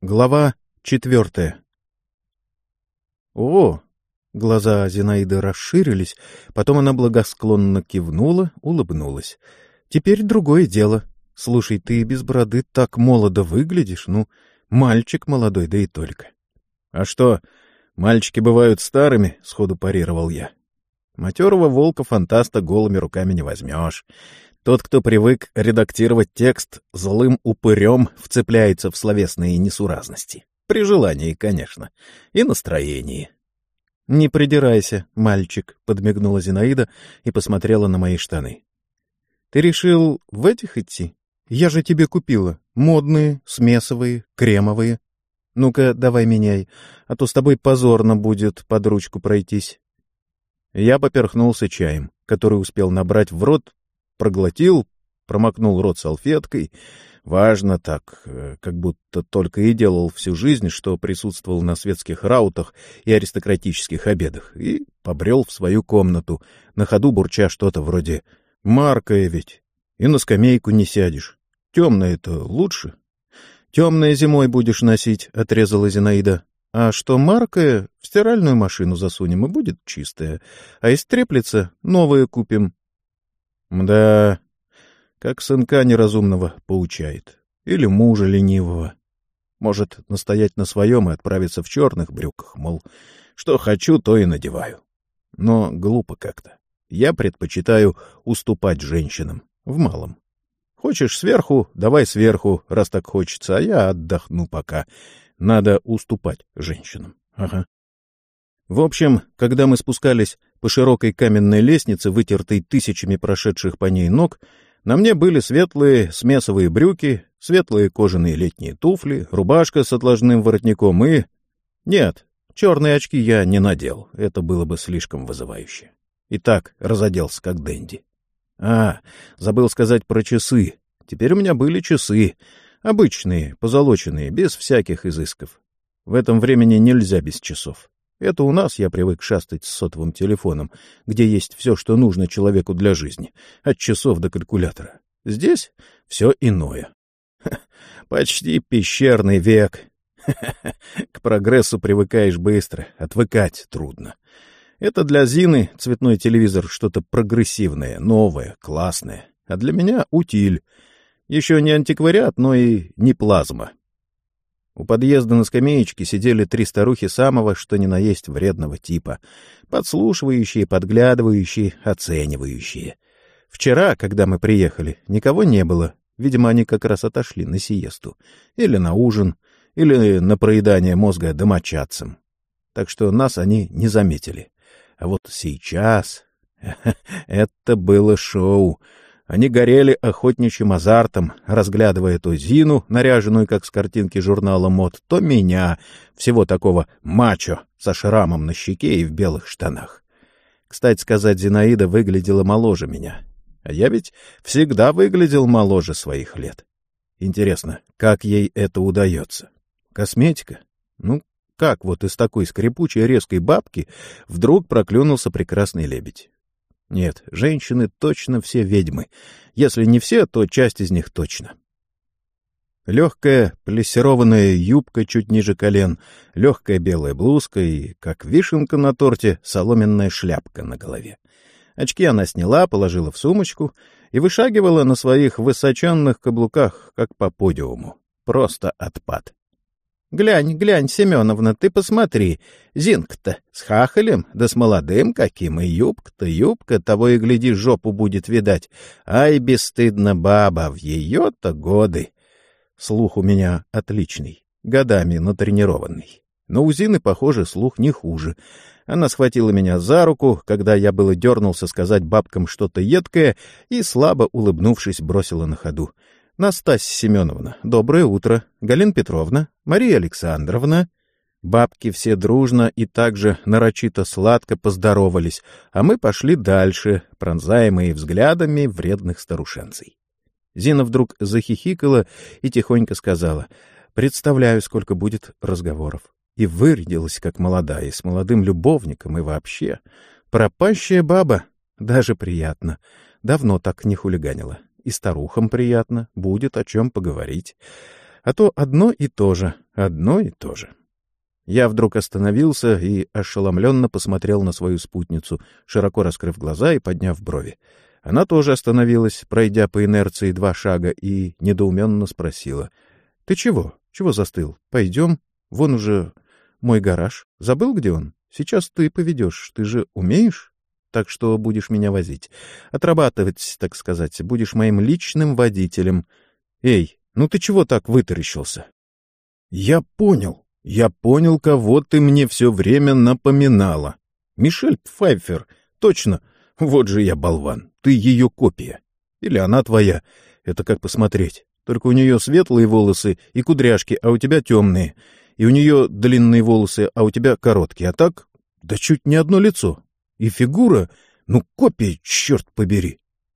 Глава 4. О! Глаза Зинаиды расширились, потом она благосклонно кивнула, улыбнулась. Теперь другое дело. Слушай, ты без бороды так молодо выглядишь, мальчик молодой, да и только. А что, мальчики бывают старыми? Сходу парировал я. Матерого волка-фантаста голыми руками не возьмешь. Тот, кто привык редактировать текст, злым упырем вцепляется в словесные несуразности. При желании, конечно. И настроении. — Не придирайся, мальчик, — подмигнула Зинаида и посмотрела на мои штаны. — Ты решил в этих идти? Я же тебе купила. Модные, смесовые, кремовые. Ну-ка, давай меняй, а то с тобой позорно будет под ручку пройтись. Я поперхнулся чаем, который успел набрать в рот, проглотил, промокнул рот салфеткой. Важно так, как будто только и делал всю жизнь, что присутствовал на светских раутах и аристократических обедах, и побрел в свою комнату, на ходу бурча что-то вроде «Маркая ведь, и на скамейку не сядешь. Темное-то лучше». «Темное зимой будешь носить», — отрезала Зинаида. «А что маркая, в стиральную машину засунем, и будет чистая. А истреплется, новое купим». Да, как сынка неразумного поучает. Или мужа ленивого. Может настоять на своем и отправиться в черных брюках, мол, что хочу, то и надеваю. Но глупо как-то. Я предпочитаю уступать женщинам в малом. Хочешь сверху, давай сверху, раз так хочется, а я отдохну пока. Надо уступать женщинам. Ага. В общем, когда мы спускались по широкой каменной лестнице, вытертой тысячами прошедших по ней ног, на мне были светлые смесовые брюки, светлые кожаные летние туфли, рубашка с отложным воротником и... Нет, черные очки я не надел, это было бы слишком вызывающе. И так разоделся как денди. Забыл сказать про часы. Теперь у меня были часы. Обычные, позолоченные, без всяких изысков. В этом времени нельзя без часов. Это у нас я привык шастать с сотовым телефоном, где есть все, что нужно человеку для жизни, от часов до калькулятора. Здесь все иное. Почти пещерный век. К прогрессу привыкаешь быстро, отвыкать трудно. Это для Зины цветной телевизор что-то прогрессивное, новое, классное. А для меня утиль. Еще не антиквариат, но и не плазма. У подъезда на скамеечке сидели 3 старухи самого, что ни на есть вредного типа. Подслушивающие, подглядывающие, оценивающие. Вчера, когда мы приехали, никого не было. Видимо, они как раз отошли на сиесту. Или на ужин, или на проедание мозга домочадцам. Так что нас они не заметили. А вот сейчас... Это было шоу. Они горели охотничьим азартом, разглядывая то Зину, наряженную, как с картинки журнала мод, то меня, всего такого мачо, со шрамом на щеке и в белых штанах. Кстати сказать, Зинаида выглядела моложе меня. А я ведь всегда выглядел моложе своих лет. Интересно, как ей это удается? Косметика? Как вот из такой скрипучей резкой бабки вдруг проклюнулся прекрасный лебедь? Нет, женщины точно все ведьмы. Если не все, то часть из них точно. Легкая плессированная юбка чуть ниже колен, легкая белая блузка и, как вишенка на торте, соломенная шляпка на голове. Очки она сняла, положила в сумочку и вышагивала на своих высоченных каблуках, как по подиуму. Просто отпад. Глянь, Семеновна, ты посмотри, Зинка-то с хахалем, да с молодым каким, и юбка, того и гляди, жопу будет видать. Ай, бесстыдно баба, в ее-то годы. Слух у меня отличный, годами натренированный. Но у Зины, похоже, слух не хуже. Она схватила меня за руку, когда я было дернулся сказать бабкам что-то едкое, и, слабо улыбнувшись, бросила на ходу. Настасья Семеновна, доброе утро. Галина Петровна, Мария Александровна. Бабки все дружно и также нарочито сладко поздоровались, а мы пошли дальше, пронзаемые взглядами вредных старушенцей. Зина вдруг захихикала и тихонько сказала: «Представляю, сколько будет разговоров». И вырядилась, как молодая, и с молодым любовником, и вообще. Пропащая баба. Даже приятно. Давно так не хулиганила. И старухам приятно, будет о чем поговорить. А то одно и то же, одно и то же. Я вдруг остановился и ошеломленно посмотрел на свою спутницу, широко раскрыв глаза и подняв брови. Она тоже остановилась, пройдя по инерции 2 шага, и недоуменно спросила: — Ты чего? Чего застыл? Пойдем. Вон уже мой гараж. Забыл, где он? Сейчас ты поведешь. Ты же умеешь? Так что будешь меня возить. Отрабатывать, так сказать. Будешь моим личным водителем. Эй, ну ты чего так вытаращился? Я понял, кого ты мне все время напоминала. Мишель Пфайффер. Точно. Вот же я болван. Ты ее копия. Или она твоя. Это как посмотреть. Только у нее светлые волосы и кудряшки, а у тебя темные. И у нее длинные волосы, а у тебя короткие. А так, да чуть не одно лицо. И фигура, ну, копия, черт побери.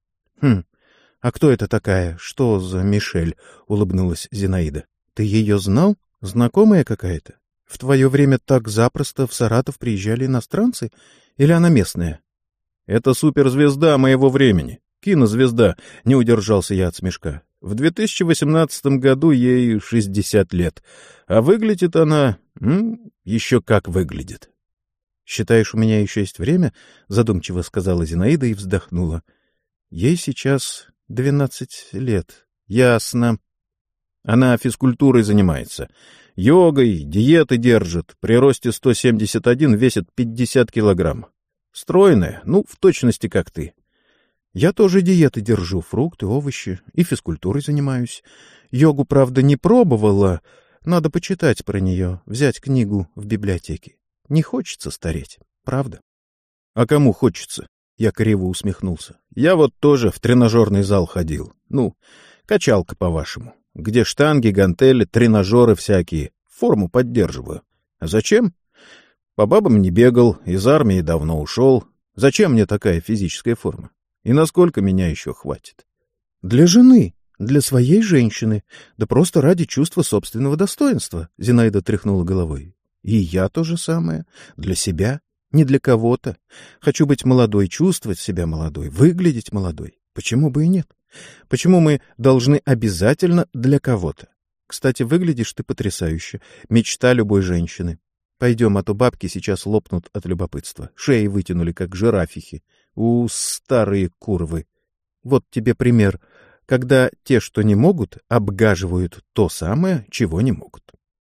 А кто это такая? Что за Мишель? Улыбнулась Зинаида. Ты ее знал? Знакомая какая-то? В твое время так запросто в Саратов приезжали иностранцы? Или она местная? Это суперзвезда моего времени. Кинозвезда. Не удержался я от смешка. В 2018 году ей 60 лет. А выглядит она... еще как выглядит. «Считаешь, у меня еще есть время?» — задумчиво сказала Зинаида и вздохнула. «Ей сейчас 12 лет. Ясно. Она физкультурой занимается. Йогой, диеты держит. При росте 171 весит 50 килограмм. Стройная, ну, в точности, как ты. Я тоже диеты держу, фрукты, овощи, и физкультурой занимаюсь. Йогу, правда, не пробовала. Надо почитать про нее, взять книгу в библиотеке. Не хочется стареть, правда? А кому хочется? Я криво усмехнулся. Я вот тоже в тренажерный зал ходил. Ну, качалка, по-вашему. Где штанги, гантели, тренажеры всякие. Форму поддерживаю. А зачем? По бабам не бегал, из армии давно ушел. Зачем мне такая физическая форма? И насколько меня еще хватит? Для жены, для своей женщины, да просто ради чувства собственного достоинства, Зинаида тряхнула головой. И я то же самое. Для себя, не для кого-то. Хочу быть молодой, чувствовать себя молодой, выглядеть молодой. Почему бы и нет? Почему мы должны обязательно для кого-то? Кстати, выглядишь ты потрясающе. Мечта любой женщины. Пойдем, а то бабки сейчас лопнут от любопытства. Шеи вытянули, как жирафихи. Старые курвы. Вот тебе пример. Когда те, что не могут, обгаживают то самое, чего не могут.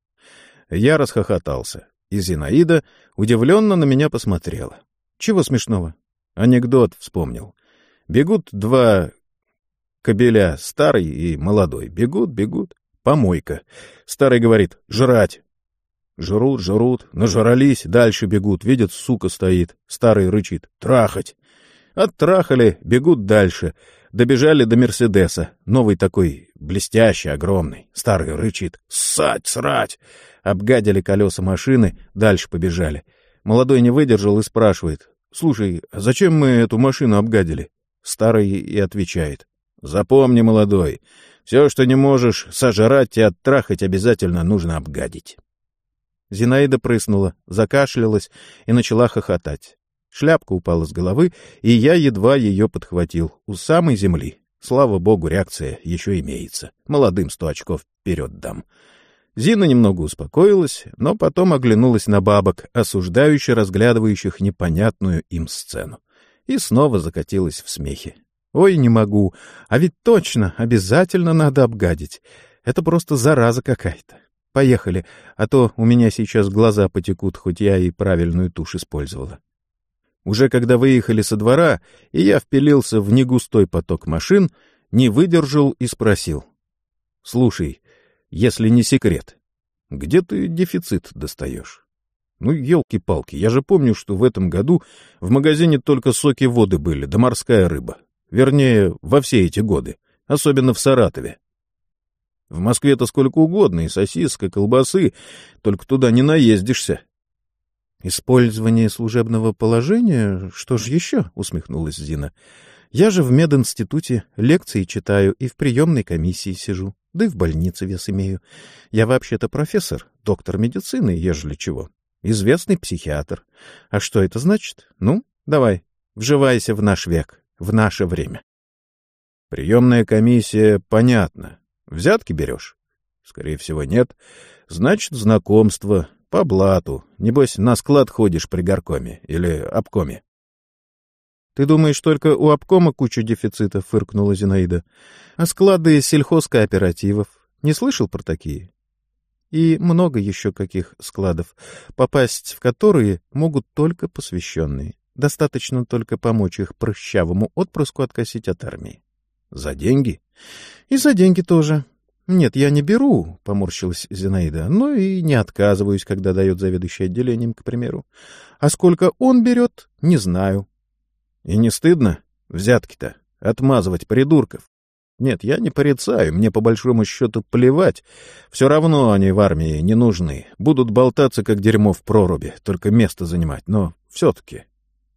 Я расхохотался, и Зинаида удивленно на меня посмотрела. Чего смешного? Анекдот вспомнил. Бегут 2 кобеля, старый и молодой. Бегут. Помойка. Старый говорит: жрать. Жрут, нажрались, дальше бегут. Видят, сука стоит. Старый рычит: трахать. Оттрахали, бегут дальше. Добежали до Мерседеса. Новый такой, блестящий, огромный. Старый рычит: ссать, срать. Обгадили колеса машины, дальше побежали. Молодой не выдержал и спрашивает: слушай, а зачем мы эту машину обгадили? Старый и отвечает: запомни, молодой, все, что не можешь сожрать и оттрахать, обязательно нужно обгадить. Зинаида прыснула, закашлялась и начала хохотать. Шляпка упала с головы, и я едва ее подхватил у самой земли. Слава богу, реакция еще имеется. Молодым 100 очков вперед дам. Зина немного успокоилась, но потом оглянулась на бабок, осуждающе разглядывающих непонятную им сцену. И снова закатилась в смехе. «Ой, не могу. А ведь точно, обязательно надо обгадить. Это просто зараза какая-то. Поехали, а то у меня сейчас глаза потекут, хоть я и правильную тушь использовала». Уже когда выехали со двора, и я впилился в негустой поток машин, не выдержал и спросил: «Слушай, если не секрет, где ты дефицит достаешь? Ну, елки-палки, я же помню, что в этом году в магазине только соки воды были, да морская рыба. Вернее, во все эти годы, особенно в Саратове. В Москве-то сколько угодно, и сосиска, колбасы, только туда не наездишься». «Использование служебного положения? Что ж еще?» — усмехнулась Зина. «Я же в мединституте лекции читаю и в приемной комиссии сижу, да и в больнице вес имею. Я вообще-то профессор, доктор медицины, ежели чего. Известный психиатр. А что это значит? Ну, давай, вживайся в наш век, в наше время». «Приемная комиссия, понятно. Взятки берешь?» Скорее всего, нет. Значит, знакомство по блату. Небось, на склад ходишь при горкоме или обкоме. — Ты думаешь, только у обкома куча дефицитов? — фыркнула Зинаида. — А склады сельхозкооперативов? Не слышал про такие? И много еще каких складов, попасть в которые могут только посвященные. Достаточно только помочь их прыщавому отпрыску откосить от армии. — За деньги? — И за деньги тоже. — Нет, я не беру, — поморщилась Зинаида, — но и не отказываюсь, когда дает заведующий отделением, к примеру. А сколько он берет, не знаю. — И не стыдно взятки-то отмазывать придурков? Нет, я не порицаю, мне по большому счету плевать. Все равно они в армии не нужны. Будут болтаться, как дерьмо в проруби, только место занимать, но все-таки...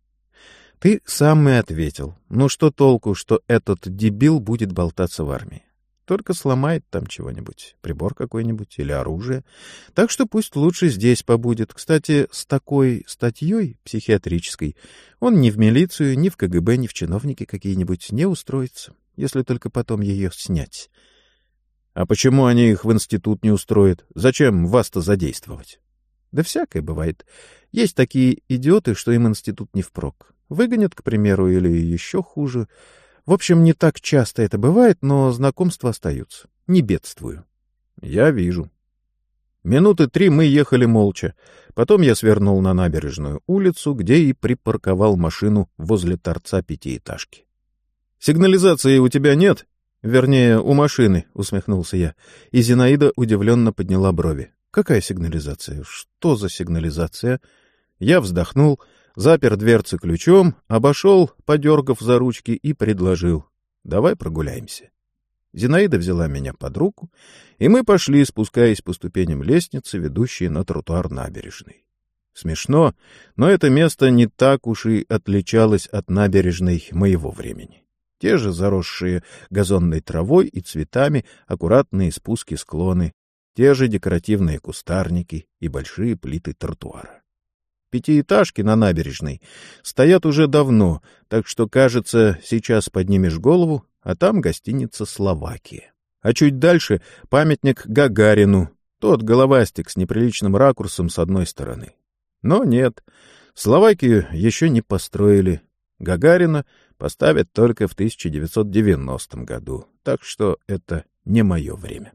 Ты сам и ответил. Ну что толку, что этот дебил будет болтаться в армии? Только сломает там чего-нибудь, прибор какой-нибудь или оружие. Так что пусть лучше здесь побудет. Кстати, с такой статьей психиатрической он ни в милицию, ни в КГБ, ни в чиновники какие-нибудь не устроится, если только потом ее снять. А почему они их в институт не устроят? Зачем вас-то задействовать? Да всякое бывает. Есть такие идиоты, что им институт не впрок. Выгонят, к примеру, или еще хуже. В общем, не так часто это бывает, но знакомства остаются. Не бедствую. Я вижу. Минуты 3 мы ехали молча. Потом я свернул на набережную улицу, где и припарковал машину возле торца пятиэтажки. «Сигнализации у тебя нет? Вернее, у машины», — усмехнулся я. И Зинаида удивленно подняла брови. «Какая сигнализация? Что за сигнализация?» Я вздохнул, запер дверцы ключом, обошел, подергав за ручки, и предложил: «Давай прогуляемся». Зинаида взяла меня под руку, и мы пошли, спускаясь по ступеням лестницы, ведущей на тротуар набережной. Смешно, но это место не так уж и отличалось от набережной моего времени. Те же заросшие газонной травой и цветами аккуратные спуски-склоны, те же декоративные кустарники и большие плиты тротуара. Пятиэтажки на набережной стоят уже давно, так что, кажется, сейчас поднимешь голову, а там гостиница «Словакия». А чуть дальше памятник Гагарину, тот головастик с неприличным ракурсом с одной стороны. Но нет, Словакию еще не построили. Гагарина поставят только в 1990 году, так что это не мое время.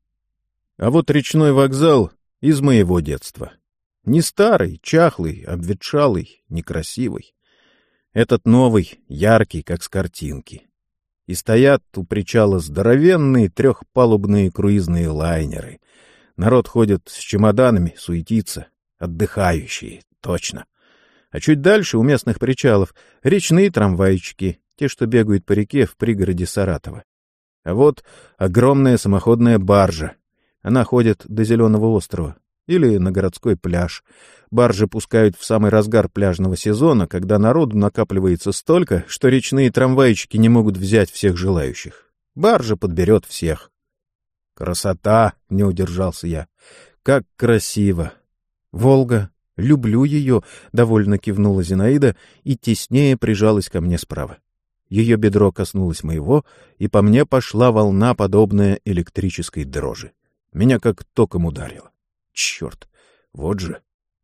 А вот речной вокзал из моего детства. Не старый, чахлый, обветшалый, некрасивый. Этот новый, яркий, как с картинки. И стоят у причала здоровенные трехпалубные круизные лайнеры. Народ ходит с чемоданами, суетится. Отдыхающие, точно. А чуть дальше, у местных причалов, речные трамвайчики, те, что бегают по реке в пригороде Саратова. А вот огромная самоходная баржа. Она ходит до Зеленого острова или на городской пляж. Баржи пускают в самый разгар пляжного сезона, когда народу накапливается столько, что речные трамвайчики не могут взять всех желающих. Баржа подберет всех. «Красота!» — не удержался я. «Как красиво!» «Волга! Люблю ее!» — довольно кивнула Зинаида и теснее прижалась ко мне справа. Ее бедро коснулось моего, и по мне пошла волна, подобная электрической дрожи. Меня как током ударило. Черт! Вот же!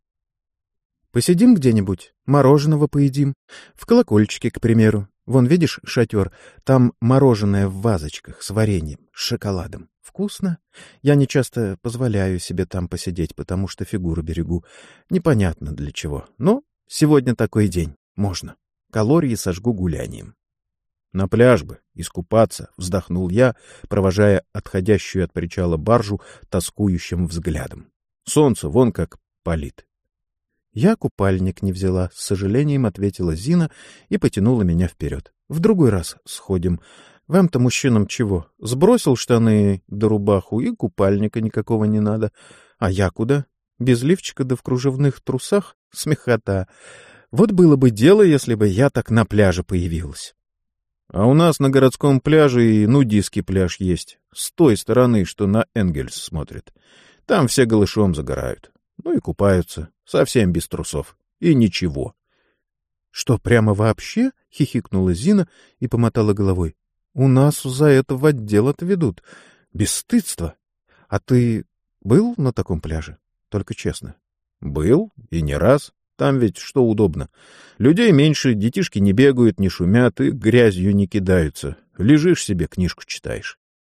«Посидим где-нибудь, мороженого поедим. В колокольчике, к примеру. Вон, видишь, шатер? Там мороженое в вазочках с вареньем, с шоколадом. Вкусно. Я не часто позволяю себе там посидеть, потому что фигуру берегу. Непонятно для чего. Но сегодня такой день. Можно. Калории сожгу гулянием». «На пляж бы, искупаться», — вздохнул я, провожая отходящую от причала баржу тоскующим взглядом. «Солнце вон как палит». «Я купальник не взяла», — с сожалением ответила Зина и потянула меня вперед. «В другой раз сходим. Вам-то, мужчинам, чего? Сбросил штаны да рубаху, и купальника никакого не надо. А я куда? Без лифчика да в кружевных трусах? Смехота. Вот было бы дело, если бы я так на пляже появилась». «А у нас на городском пляже и нудистский пляж есть, с той стороны, что на Энгельс смотрит. Там все голышом загорают. Ну и купаются, совсем без трусов. И ничего». «Что, прямо вообще?» — хихикнула Зина и помотала головой. «У нас за это в отдел отведут. Бесстыдство. А ты был на таком пляже? Только честно. Был, и не раз. Там ведь что удобно. Людей меньше, детишки не бегают, не шумят и грязью не кидаются. Лежишь себе, книжку читаешь.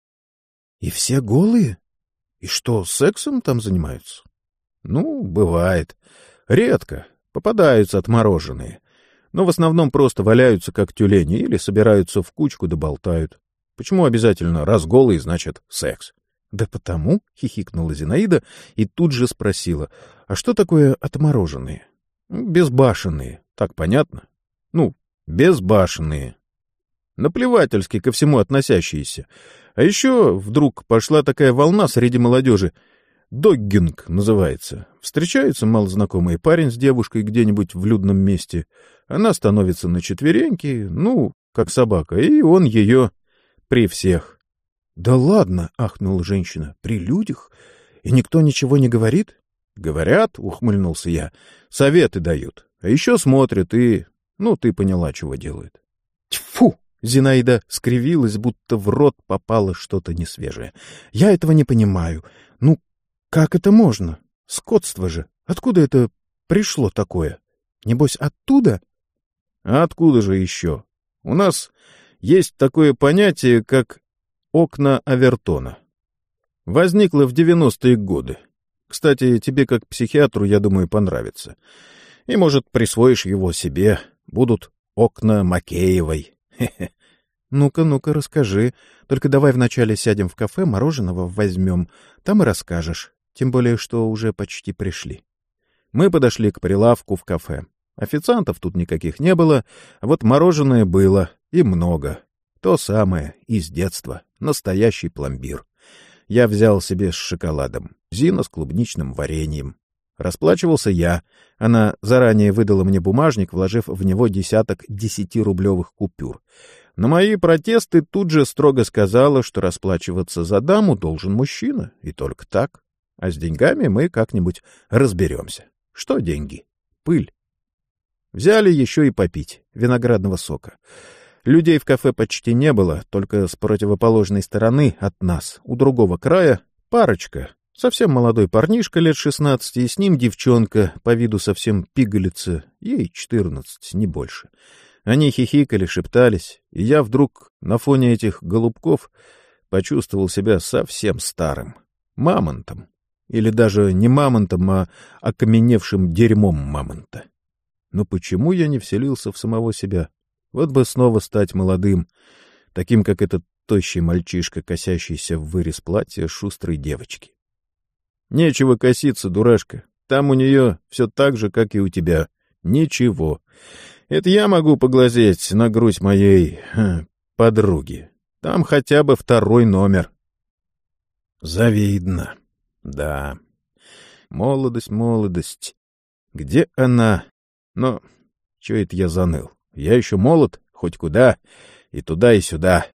И все голые? И что, сексом там занимаются? Ну, бывает. Редко. Попадаются отмороженные. Но в основном просто валяются, как тюлени, или собираются в кучку да болтают. Почему обязательно раз голый, значит секс? Да потому, — хихикнула Зинаида и тут же спросила, а что такое отмороженные? Безбашенные, так понятно? Ну, безбашенные. Наплевательски ко всему относящиеся. А еще вдруг пошла такая волна среди молодежи. Доггинг называется. Встречается малознакомый парень с девушкой где-нибудь в людном месте. Она становится на четвереньки, ну, как собака, и он ее при всех. — Да ладно, — ахнула женщина, — при людях? И никто ничего не говорит? — Говорят, — ухмыльнулся я, — советы дают. А еще смотрят и... Ну, ты поняла, чего делают. — Тьфу! — Зинаида скривилась, будто в рот попало что-то несвежее. — Я этого не понимаю. Ну, как это можно? Скотство же. Откуда это пришло такое? Небось, оттуда? — А откуда же еще? У нас есть такое понятие, как окна Авертона. Возникло в 90-е годы. Кстати, тебе как психиатру, я думаю, понравится. И, может, присвоишь его себе. Будут окна Макеевой. Хе-хе. Ну-ка, ну-ка, расскажи. Только давай вначале сядем в кафе, мороженого возьмем. Там и расскажешь. Тем более, что уже почти пришли. Мы подошли к прилавку в кафе. Официантов тут никаких не было, а вот мороженое было, и много. То самое, из детства, настоящий пломбир. Я взял себе с шоколадом, Зина с клубничным вареньем. Расплачивался я. Она заранее выдала мне бумажник, вложив в него десяток 10-рублевых купюр. На мои протесты тут же строго сказала, что расплачиваться за даму должен мужчина, и только так. А с деньгами мы как-нибудь разберемся. Что деньги? Пыль. Взяли еще и попить виноградного сока. Людей в кафе почти не было, только с противоположной стороны от нас, у другого края, парочка. Совсем молодой парнишка лет 16, и с ним девчонка, по виду совсем пигалица, ей 14, не больше. Они хихикали, шептались, и я вдруг на фоне этих голубков почувствовал себя совсем старым. Мамонтом. Или даже не мамонтом, а окаменевшим дерьмом мамонта. Но почему я не вселился в самого себя? Вот бы снова стать молодым, таким, как этот тощий мальчишка, косящийся в вырез платья шустрой девочки. Нечего коситься, дурашка. Там у нее все так же, как и у тебя. Ничего. Это я могу поглазеть на грудь моей подруги. Там хотя бы 2-й номер. Завидно. Да. Молодость, молодость. Где она? Но чё это я заныл? Я еще молод, хоть куда, и туда, и сюда.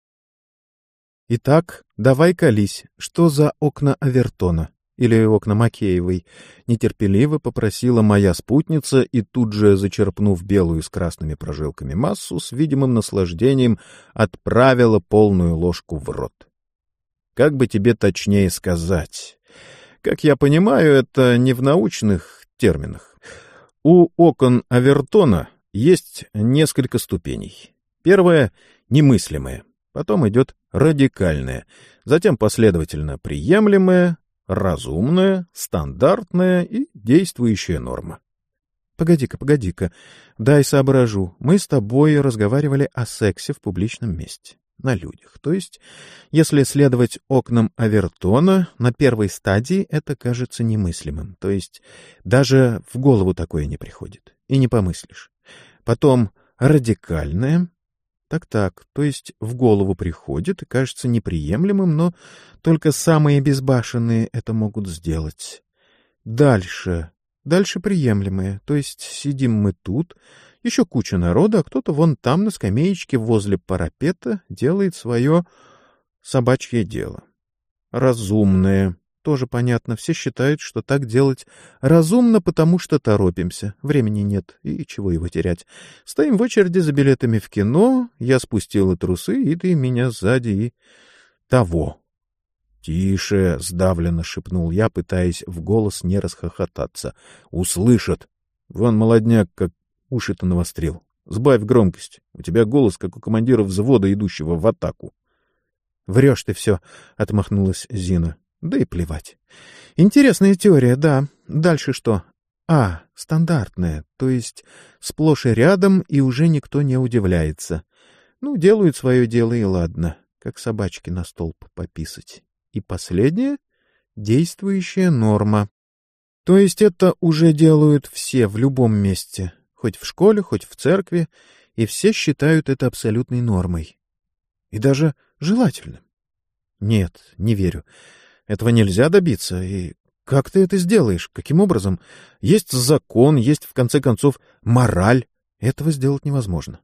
Итак, давай колись. Что за окна Авертона? Или окна Макеевой? Нетерпеливо попросила моя спутница и тут же, зачерпнув белую с красными прожилками массу, с видимым наслаждением отправила полную ложку в рот. Как бы тебе точнее сказать? Как я понимаю, это не в научных терминах. У окон Авертона есть несколько ступеней. Первая — немыслимая, потом идет радикальная, затем последовательно приемлемая, разумная, стандартная и действующая норма. Погоди-ка, дай соображу. Мы с тобой разговаривали о сексе в публичном месте, на людях. То есть, если следовать окнам Авертона, на первой стадии это кажется немыслимым. То есть, даже в голову такое не приходит. И не помыслишь. Потом радикальное. Так, то есть в голову приходит и кажется неприемлемым, но только самые безбашенные это могут сделать. Дальше приемлемое, то есть сидим мы тут, еще куча народа, а кто-то вон там на скамеечке возле парапета делает свое собачье дело. Разумное. Тоже понятно, все считают, что так делать разумно, потому что торопимся, времени нет, и чего его терять. Стоим в очереди за билетами в кино, я спустила трусы, и ты меня сзади, и того. Тише, — сдавленно шепнул я, пытаясь в голос не расхохотаться. — Услышат. Вон молодняк как уши-то навострил. Сбавь громкость. У тебя голос, как у командира взвода, идущего в атаку. — Врешь ты все, — отмахнулась Зина. — Да и плевать. Интересная теория, да. Дальше что? Стандартная, то есть сплошь и рядом, и уже никто не удивляется. Ну, делают свое дело, и ладно, как собачки на столб пописать. И последнее — действующая норма. То есть это уже делают все в любом месте, хоть в школе, хоть в церкви, и все считают это абсолютной нормой. И даже желательным. Нет, не верю. Этого нельзя добиться, и как ты это сделаешь? Каким образом? Есть закон, есть, в конце концов, мораль. Этого сделать невозможно.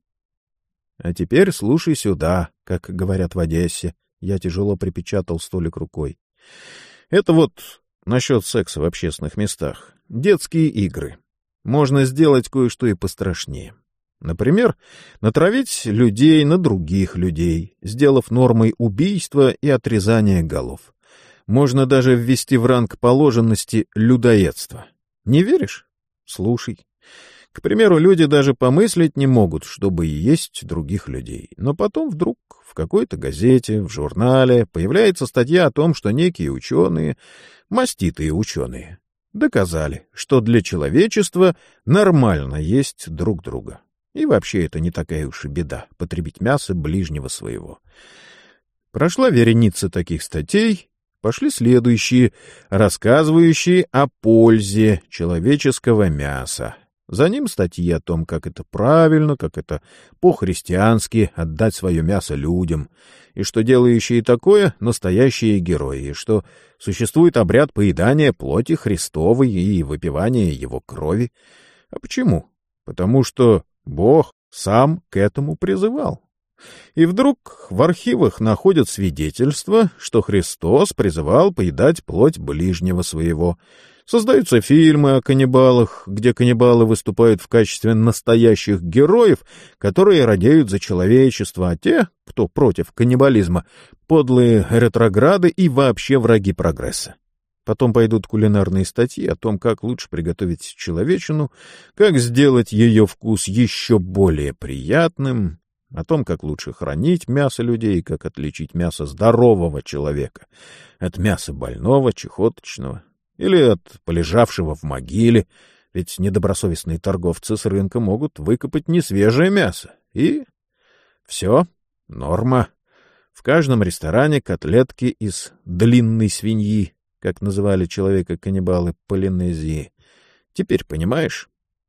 А теперь слушай сюда, как говорят в Одессе. Я тяжело припечатал столик рукой. Это вот насчет секса в общественных местах. Детские игры. Можно сделать кое-что и пострашнее. Например, натравить людей на других людей, сделав нормой убийства и отрезания голов. Можно даже ввести в ранг положенности людоедство. Не веришь? Слушай. К примеру, люди даже помыслить не могут, чтобы есть других людей. Но потом вдруг в какой-то газете, в журнале появляется статья о том, что некие ученые, маститые ученые, доказали, что для человечества нормально есть друг друга. И вообще это не такая уж и беда — потребить мясо ближнего своего. Прошла вереница таких статей, пошли следующие, рассказывающие о пользе человеческого мяса. За ним статьи о том, как это правильно, как это по-христиански отдать свое мясо людям, и что делающие такое — настоящие герои, и что существует обряд поедания плоти Христовой и выпивания его крови. А почему? Потому что Бог сам к этому призывал. И вдруг в архивах находят свидетельство, что Христос призывал поедать плоть ближнего своего. Создаются фильмы о каннибалах, где каннибалы выступают в качестве настоящих героев, которые радеют за человечество, а те, кто против каннибализма, подлые ретрограды и вообще враги прогресса. Потом пойдут кулинарные статьи о том, как лучше приготовить человечину, как сделать ее вкус еще более приятным, о том, как лучше хранить мясо людей, как отличить мясо здорового человека от мяса больного, чехоточного, или от полежавшего в могиле, ведь недобросовестные торговцы с рынка могут выкопать несвежее мясо. И все, норма. В каждом ресторане котлетки из длинной свиньи, как называли человека-каннибалы Полинезии. Теперь понимаешь?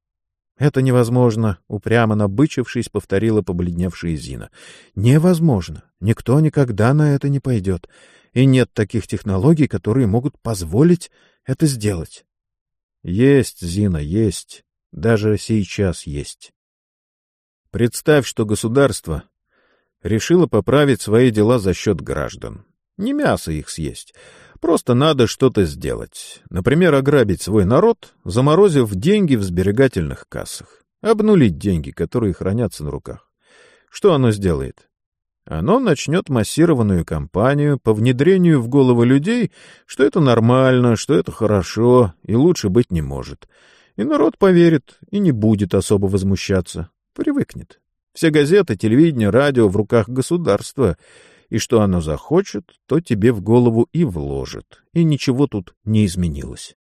— Это невозможно, — упрямо набычившись, повторила побледневшая Зина. — Невозможно. Никто никогда на это не пойдет. И нет таких технологий, которые могут позволить это сделать. — Есть, Зина, есть. Даже сейчас есть. Представь, что государство решило поправить свои дела за счет граждан. Не мясо их съесть. Просто надо что-то сделать. Например, ограбить свой народ, заморозив деньги в сберегательных кассах. Обнулить деньги, которые хранятся на руках. Что оно сделает? Оно начнет массированную кампанию по внедрению в головы людей, что это нормально, что это хорошо и лучше быть не может. И народ поверит и не будет особо возмущаться. Привыкнет. Все газеты, телевидение, радио в руках государства. И что оно захочет, то тебе в голову и вложит. И ничего тут не изменилось.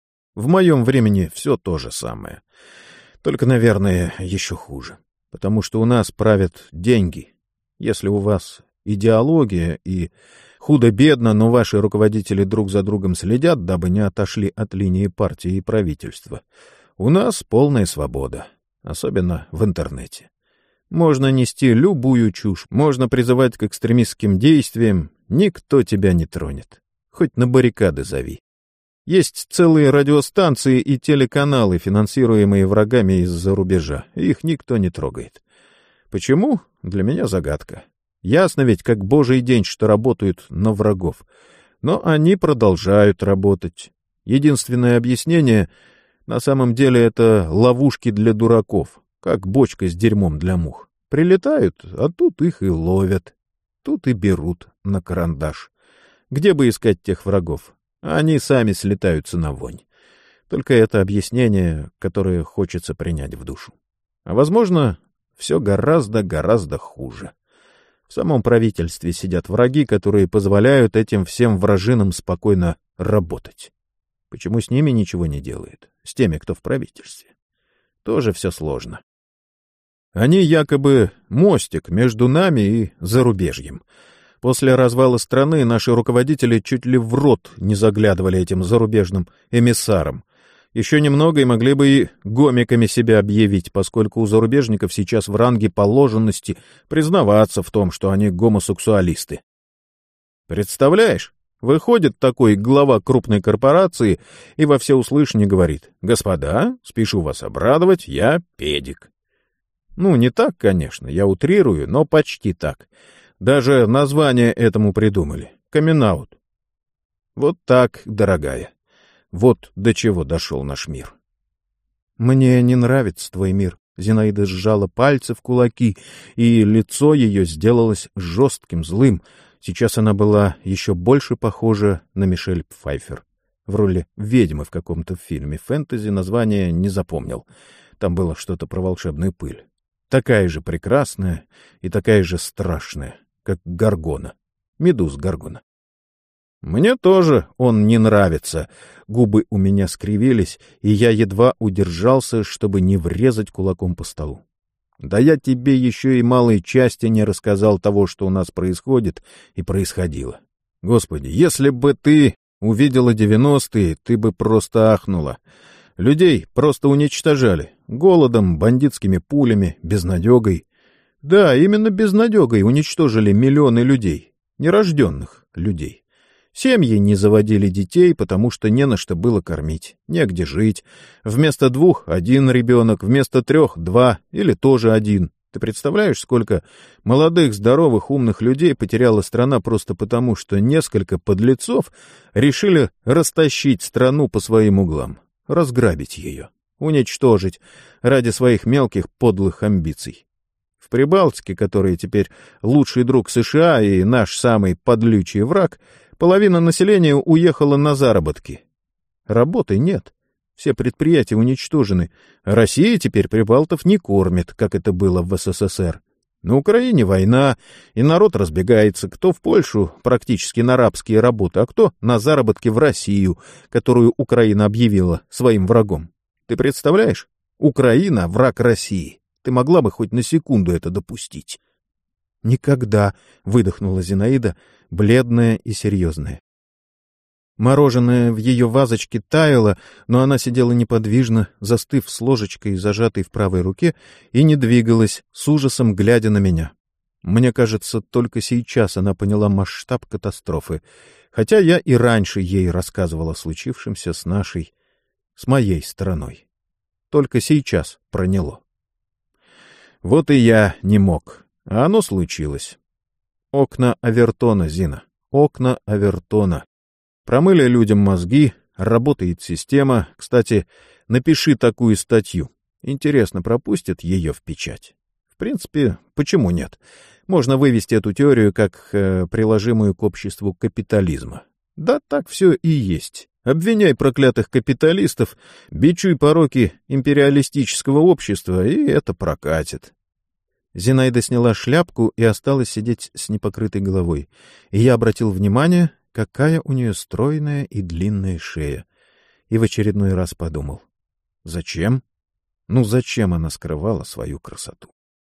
В моем времени все то же самое. Только, наверное, еще хуже. Потому что у нас правят деньги. Если у вас идеология и худо-бедно, но ваши руководители друг за другом следят, дабы не отошли от линии партии и правительства, у нас полная свобода. Особенно в интернете. Можно нести любую чушь, можно призывать к экстремистским действиям, никто тебя не тронет. Хоть на баррикады зови. Есть целые радиостанции и телеканалы, финансируемые врагами из-за рубежа. Их никто не трогает. Почему? Для меня загадка. Ясно ведь, как божий день, что работают на врагов. Но они продолжают работать. Единственное объяснение — на самом деле это ловушки для дураков. Как бочка с дерьмом для мух. Прилетают, а тут их и ловят. Тут и берут на карандаш. Где бы искать тех врагов? Они сами слетаются на вонь. Только это объяснение, которое хочется принять в душу. А, возможно, все гораздо хуже. В самом правительстве сидят враги, которые позволяют этим всем вражинам спокойно работать. Почему с ними ничего не делает? С теми, кто в правительстве? Тоже все сложно. Они якобы мостик между нами и зарубежьем. После развала страны наши руководители чуть ли в рот не заглядывали этим зарубежным эмиссарам. Еще немного и могли бы и гомиками себя объявить, поскольку у зарубежников сейчас в ранге положенности признаваться в том, что они гомосексуалисты. Представляешь, выходит такой глава крупной корпорации и во всеуслышание говорит: «Господа, спешу вас обрадовать, я педик». Ну, не так, конечно, я утрирую, но почти так. Даже название этому придумали — камин-аут. Вот так, дорогая. Вот до чего дошел наш мир. «Мне не нравится твой мир», — Зинаида сжала пальцы в кулаки, и лицо ее сделалось жестким, злым. Сейчас она была еще больше похожа на Мишель Пфайффер в роли ведьмы в каком-то фильме фэнтези, название не запомнил. Там было что-то про волшебную пыль. Такая же прекрасная и такая же страшная, как Гаргона, Медуз Гаргона. Мне тоже он не нравится. Губы у меня скривились, и я едва удержался, чтобы не врезать кулаком по столу. Да я тебе еще и малой части не рассказал того, что у нас происходит и происходило. Господи, если бы ты увидела 90-е, ты бы просто ахнула. Людей просто уничтожали. Голодом, бандитскими пулями, безнадегой. Да, именно безнадегой уничтожили миллионы людей. Нерожденных людей. Семьи не заводили детей, потому что не на что было кормить, негде жить. Вместо 2 — 1 ребенок, вместо 3 — 2 или тоже 1. Ты представляешь, сколько молодых, здоровых, умных людей потеряла страна просто потому, что несколько подлецов решили растащить страну по своим углам, разграбить ее, уничтожить ради своих мелких подлых амбиций. В Прибалтике, который теперь лучший друг США и наш самый подлючий враг, половина населения уехала на заработки. Работы нет. Все предприятия уничтожены. Россия теперь прибалтов не кормит, как это было в СССР. На Украине война, и народ разбегается. Кто в Польшу практически на рабские работы, а кто на заработки в Россию, которую Украина объявила своим врагом. Ты представляешь? Украина — враг России. Ты могла бы хоть на секунду это допустить? «Никогда», — выдохнула Зинаида, бледная и серьезная. Мороженое в ее вазочке таяло, но она сидела неподвижно, застыв с ложечкой, зажатой в правой руке, и не двигалась, с ужасом глядя на меня. Мне кажется, только сейчас она поняла масштаб катастрофы, хотя я и раньше ей рассказывал о случившемся с моей страной. Только сейчас проняло. Вот и я не мог. А оно случилось. Окна Авертона, Зина. Окна Авертона. Промыли людям мозги, работает система. Кстати, напиши такую статью. Интересно, пропустят ее в печать? В принципе, почему нет? Можно вывести эту теорию как приложимую к обществу капитализма. Да так все и есть. Обвиняй проклятых капиталистов, бичуй пороки империалистического общества, и это прокатит. Зинаида сняла шляпку и осталась сидеть с непокрытой головой. И я обратил внимание, какая у нее стройная и длинная шея. И в очередной раз подумал. Зачем? Ну, зачем она скрывала свою красоту?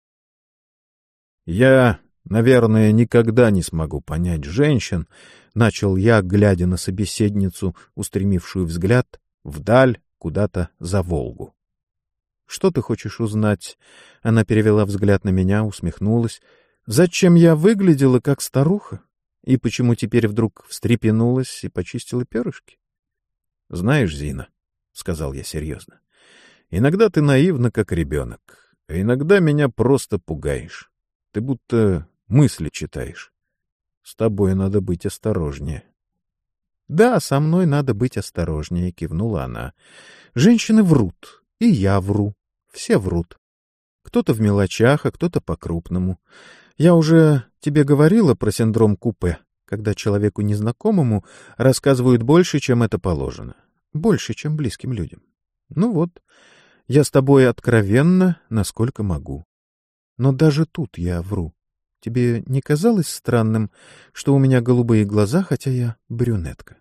Я, наверное, никогда не смогу понять женщин, начал я, глядя на собеседницу, устремившую взгляд вдаль, куда-то за Волгу. «Что ты хочешь узнать?» Она перевела взгляд на меня, усмехнулась. «Зачем я выглядела как старуха? И почему теперь вдруг встрепенулась и почистила перышки?» «Знаешь, Зина, — сказал я серьезно, — иногда ты наивна, как ребенок, а иногда меня просто пугаешь. Ты будто мысли читаешь. С тобой надо быть осторожнее». «Да, со мной надо быть осторожнее», — кивнула она. «Женщины врут, и я вру. Все врут. Кто-то в мелочах, а кто-то по-крупному. Я уже тебе говорила про синдром купе, когда человеку незнакомому рассказывают больше, чем это положено. Больше, чем близким людям. Ну вот, я с тобой откровенно, насколько могу. Но даже тут я вру. Тебе не казалось странным, что у меня голубые глаза, хотя я брюнетка?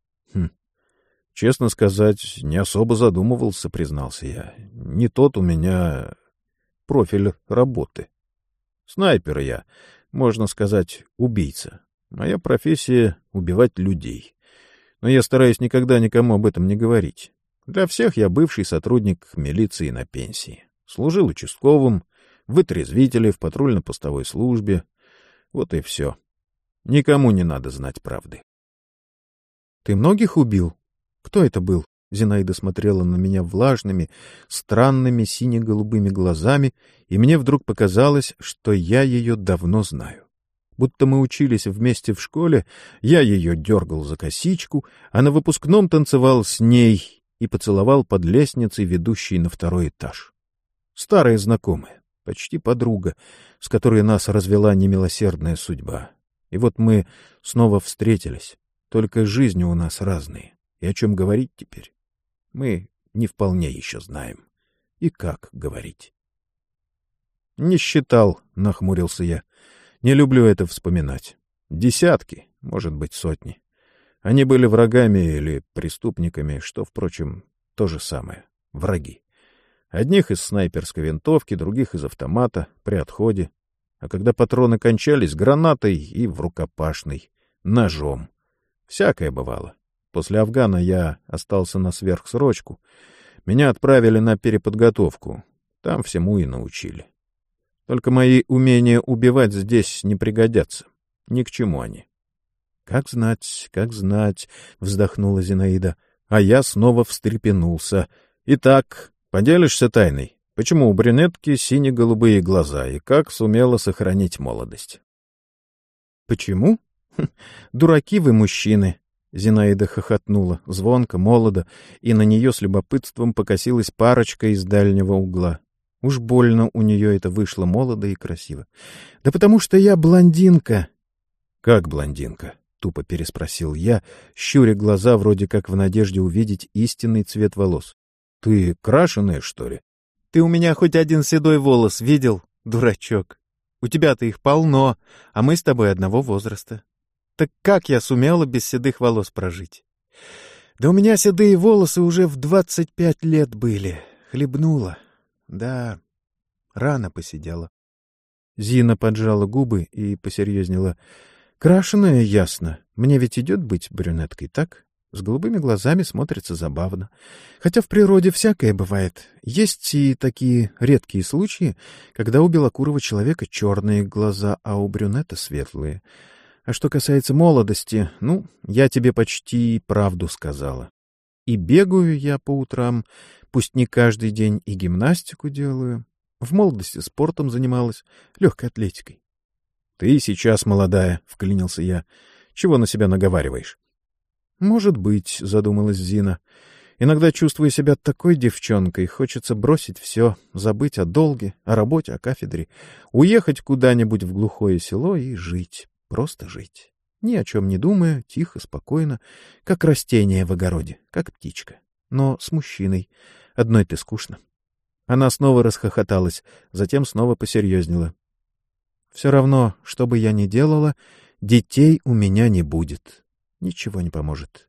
Честно сказать, не особо задумывался, признался я. Не тот у меня профиль работы. Снайпер я, можно сказать, убийца. Моя профессия — убивать людей. Но я стараюсь никогда никому об этом не говорить. Для всех я бывший сотрудник милиции на пенсии. Служил участковым, в вытрезвителе, в патрульно-постовой службе. Вот и все. Никому не надо знать правды. — Ты многих убил? Кто это был? Зинаида смотрела на меня влажными, странными сине-голубыми глазами, и мне вдруг показалось, что я ее давно знаю. Будто мы учились вместе в школе, я ее дергал за косичку, а на выпускном танцевал с ней и поцеловал под лестницей, ведущей на второй этаж. Старая знакомая, почти подруга, с которой нас развела немилосердная судьба. И вот мы снова встретились, только жизни у нас разные. И о чем говорить теперь? Мы не вполне еще знаем. И как говорить? — Не считал, — нахмурился я. Не люблю это вспоминать. Десятки, может быть, сотни. Они были врагами или преступниками, что, впрочем, то же самое. Враги. Одних из снайперской винтовки, других из автомата, при отходе. А когда патроны кончались, гранатой и в рукопашной, ножом. Всякое бывало. После Афгана я остался на сверхсрочку. Меня отправили на переподготовку. Там всему и научили. Только мои умения убивать здесь не пригодятся. Ни к чему они. — как знать, — вздохнула Зинаида. А я снова встрепенулся. — Итак, поделишься тайной? Почему у брюнетки сине-голубые глаза и как сумела сохранить молодость? — Почему? Дураки вы, мужчины! Зинаида хохотнула, звонко, молодо, и на нее с любопытством покосилась парочка из дальнего угла. Уж больно у нее это вышло молодо и красиво. — Да потому что я блондинка. — Как блондинка? — тупо переспросил я, щуря глаза вроде как в надежде увидеть истинный цвет волос. — Ты крашеная, что ли? — Ты у меня хоть один седой волос видел, дурачок? У тебя-то их полно, а мы с тобой одного возраста. Так как я сумела без седых волос прожить? Да у меня седые волосы уже в 25 лет были. Хлебнула. Да, рано посидела. Зина поджала губы и посерьезнела. Крашеная, ясно. Мне ведь идет быть брюнеткой, так? С голубыми глазами смотрится забавно. Хотя в природе всякое бывает. Есть и такие редкие случаи, когда у белокурого человека черные глаза, а у брюнета светлые. А что касается молодости, ну, я тебе почти правду сказала. И бегаю я по утрам, пусть не каждый день, и гимнастику делаю. В молодости спортом занималась, легкой атлетикой. — Ты сейчас молодая, — вклинился я. — Чего на себя наговариваешь? — Может быть, — задумалась Зина. — Иногда чувствую себя такой девчонкой, хочется бросить все, забыть о долге, о работе, о кафедре, уехать куда-нибудь в глухое село и жить. Просто жить. Ни о чем не думая, тихо, спокойно, как растение в огороде, как птичка. Но с мужчиной. Одной ты скучно. Она снова расхохоталась, затем снова посерьезнела. Все равно, что бы я ни делала, детей у меня не будет. Ничего не поможет.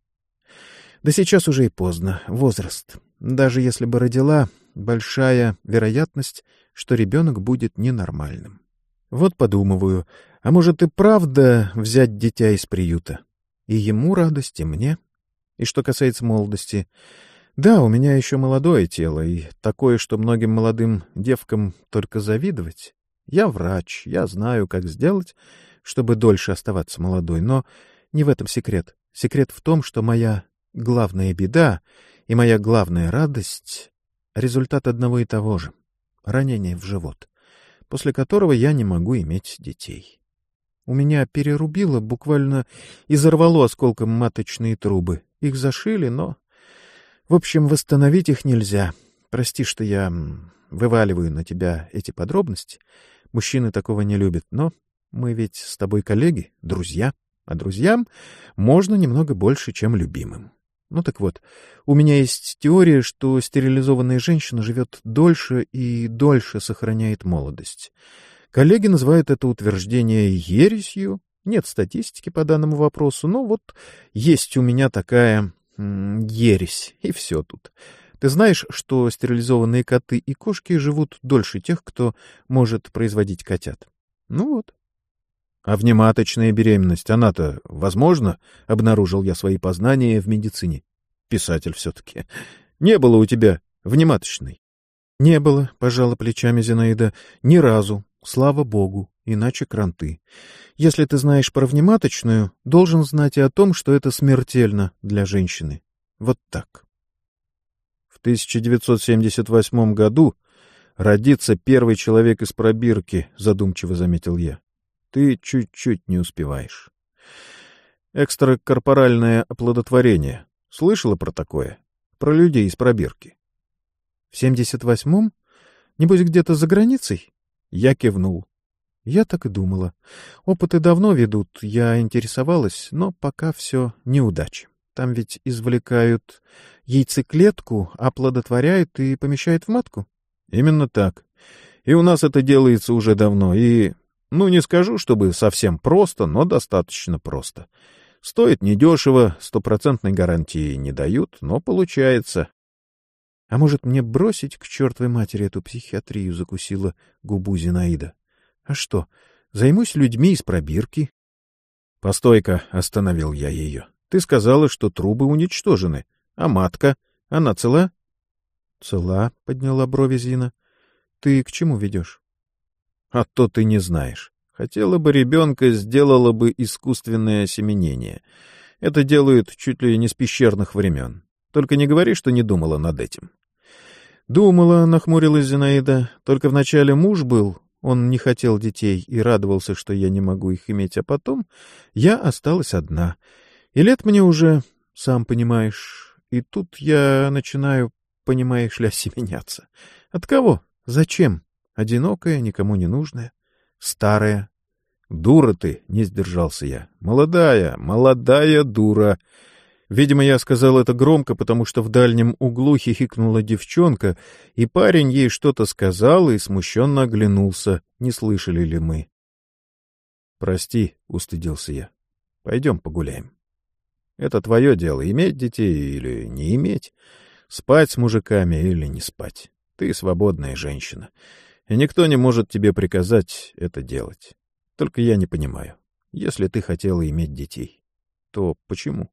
Да сейчас уже и поздно. Возраст. Даже если бы родила, большая вероятность, что ребенок будет ненормальным. Вот подумываю, а может и правда взять дитя из приюта? И ему радость, и мне. И что касается молодости, да, у меня еще молодое тело, и такое, что многим молодым девкам только завидовать. Я врач, я знаю, как сделать, чтобы дольше оставаться молодой, но не в этом секрет. Секрет в том, что моя главная беда и моя главная радость — результат одного и того же — ранение в живот, после которого я не могу иметь детей. У меня перерубило, буквально изорвало осколком маточные трубы. Их зашили, но... В общем, восстановить их нельзя. Прости, что я вываливаю на тебя эти подробности. Мужчины такого не любят, но мы ведь с тобой коллеги, друзья, а друзьям можно немного больше, чем любимым. Ну так вот, у меня есть теория, что стерилизованная женщина живет дольше и дольше сохраняет молодость. Коллеги называют это утверждение ересью. Нет статистики по данному вопросу, но вот есть у меня такая ересь, и все тут. Ты знаешь, что стерилизованные коты и кошки живут дольше тех, кто может производить котят? Ну вот. А внематочная беременность, она-то возможно? Обнаружил я свои познания в медицине. Писатель все-таки. Не было у тебя внематочной? Не было, пожала плечами Зинаида, ни разу. Слава богу, иначе кранты. Если ты знаешь про внематочную, должен знать и о том, что это смертельно для женщины. Вот так. В 1978 году родится первый человек из пробирки, задумчиво заметил я. Ты чуть-чуть не успеваешь. Экстракорпоральное оплодотворение. Слышала про такое? Про людей из пробирки. В 78-м? Небось, где-то за границей? Я кивнул. Я так и думала. Опыты давно ведут, я интересовалась, но пока все неудачи. Там ведь извлекают яйцеклетку, оплодотворяют и помещают в матку? Именно так. И у нас это делается уже давно, и... Ну, не скажу, чтобы совсем просто, но достаточно просто. Стоит недешево, 100% гарантии не дают, но получается. А может, мне бросить к чертовой матери эту психиатрию, закусила губу Зинаида. А что, займусь людьми из пробирки? Постой-ка, остановил я ее. Ты сказала, что трубы уничтожены. А матка? Она цела? Цела, подняла брови Зина. Ты к чему ведешь? А то ты не знаешь. Хотела бы ребенка, сделала бы искусственное осеменение. Это делают чуть ли не с пещерных времен. Только не говори, что не думала над этим. Думала, нахмурилась Зинаида. Только вначале муж был, он не хотел детей и радовался, что я не могу их иметь, а потом я осталась одна. И лет мне уже, сам понимаешь, и тут я начинаю, понимаешь ли, осеменяться. От кого? Зачем? Одинокая, никому не нужная, старая. Дура ты, не сдержался я. Молодая дура. Видимо, я сказал это громко, потому что в дальнем углу хихикнула девчонка, и парень ей что-то сказал и смущенно оглянулся, не слышали ли мы. «Прости», — устыдился я. «Пойдем погуляем. Это твое дело, иметь детей или не иметь, спать с мужиками или не спать. Ты свободная женщина, и никто не может тебе приказать это делать. Только я не понимаю, если ты хотела иметь детей, то почему?»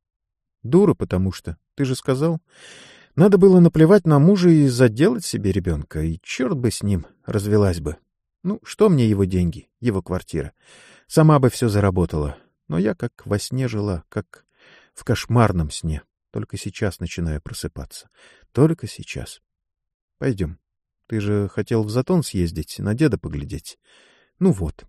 Дура, потому что, ты же сказал, надо было наплевать на мужа и заделать себе ребенка, и черт бы с ним, развелась бы. Ну, что мне его деньги, его квартира? Сама бы все заработала. Но я как во сне жила, как в кошмарном сне. Только сейчас начинаю просыпаться. Только сейчас. Пойдем. Ты же хотел в Затон съездить, на деда поглядеть. Ну вот.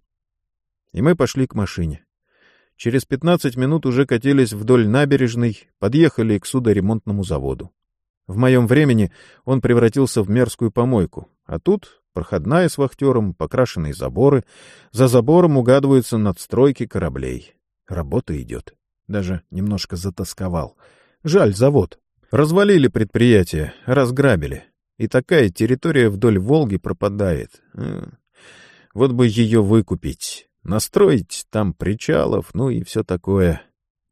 И мы пошли к машине. Через 15 минут уже катились вдоль набережной, подъехали к судоремонтному заводу. В моем времени он превратился в мерзкую помойку, а тут проходная с вахтером, покрашенные заборы, за забором угадываются надстройки кораблей. Работа идет. Даже немножко затасковал. Жаль завод. Развалили предприятие, разграбили. И такая территория вдоль Волги пропадает. Вот бы ее выкупить. Настроить там причалов, ну и все такое.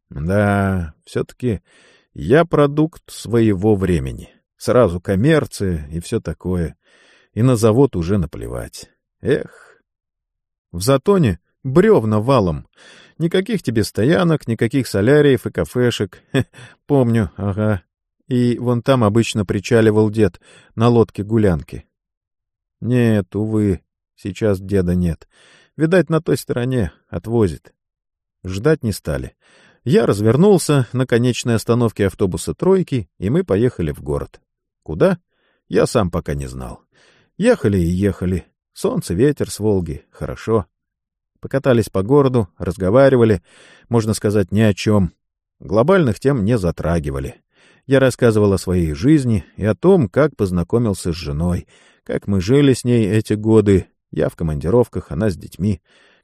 Да, все-таки я продукт своего времени. Сразу коммерция и все такое. И на завод уже наплевать. Эх. В Затоне бревна валом. Никаких тебе стоянок, никаких соляриев и кафешек. Помню, ага. И вон там обычно причаливал дед на лодке-гулянке. Нет, увы, сейчас деда нет. Видать, на той стороне отвозит. Ждать не стали. Я развернулся на конечной остановке автобуса «Тройки», и мы поехали в город. Куда? Я сам пока не знал. Ехали и ехали. Солнце, ветер с Волги. Хорошо. Покатались по городу, разговаривали, можно сказать, ни о чем. Глобальных тем не затрагивали. Я рассказывал о своей жизни и о том, как познакомился с женой, как мы жили с ней эти годы. Я в командировках, она с детьми.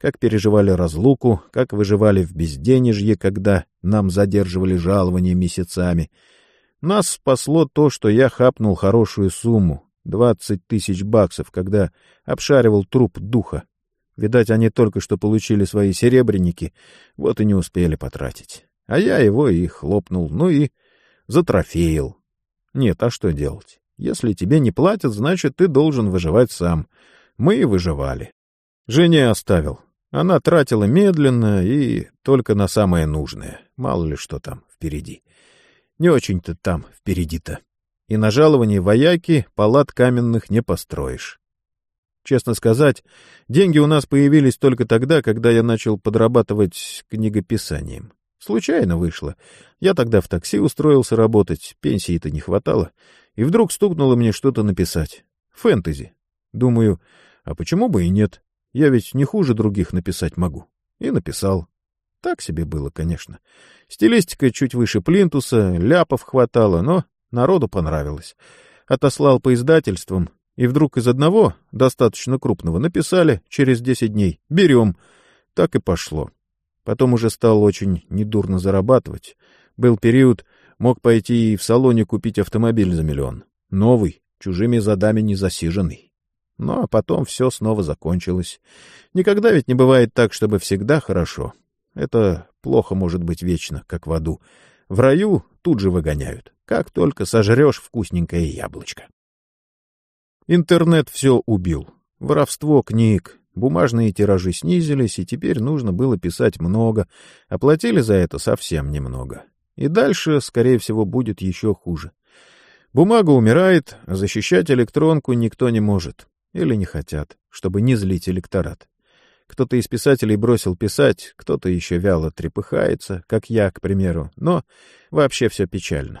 как переживали разлуку, как выживали в безденежье, когда нам задерживали жалования месяцами. Нас спасло то, что я хапнул хорошую сумму — 20 тысяч баксов, когда обшаривал труп духа. Видать, они только что получили свои серебряники, вот и не успели потратить. А я его и хлопнул, ну и затрофеил. Нет, а что делать? Если тебе не платят, значит, ты должен выживать сам. Мы и выживали. Жене оставил. Она тратила медленно и только на самое нужное. Мало ли что там впереди. Не очень-то там впереди-то. И на жалование вояки палат каменных не построишь. Честно сказать, деньги у нас появились только тогда, когда я начал подрабатывать книгописанием. Случайно вышло. Я тогда в такси устроился работать, пенсии-то не хватало, и вдруг стукнуло мне что-то написать. Фэнтези. Думаю, а почему бы и нет? Я ведь не хуже других написать могу. И написал. Так себе было, конечно. Стилистика чуть выше плинтуса, ляпов хватало, но народу понравилось. Отослал по издательствам, и вдруг из одного, достаточно крупного, написали через 10 дней «берем». Так и пошло. Потом уже стал очень недурно зарабатывать. Был период, мог пойти и в салоне купить автомобиль за 1 миллион. Новый, чужими задами не засиженный. Ну, а потом все снова закончилось. Никогда ведь не бывает так, чтобы всегда хорошо. Это плохо может быть вечно, как в аду. В раю тут же выгоняют, как только сожрешь вкусненькое яблочко. Интернет все убил. Воровство книг, бумажные тиражи снизились, и теперь нужно было писать много, а платили за это совсем немного. И дальше, скорее всего, будет еще хуже. Бумага умирает, а защищать электронку никто не может. Или не хотят, чтобы не злить электорат. Кто-то из писателей бросил писать, кто-то еще вяло трепыхается, как я, к примеру, но вообще все печально.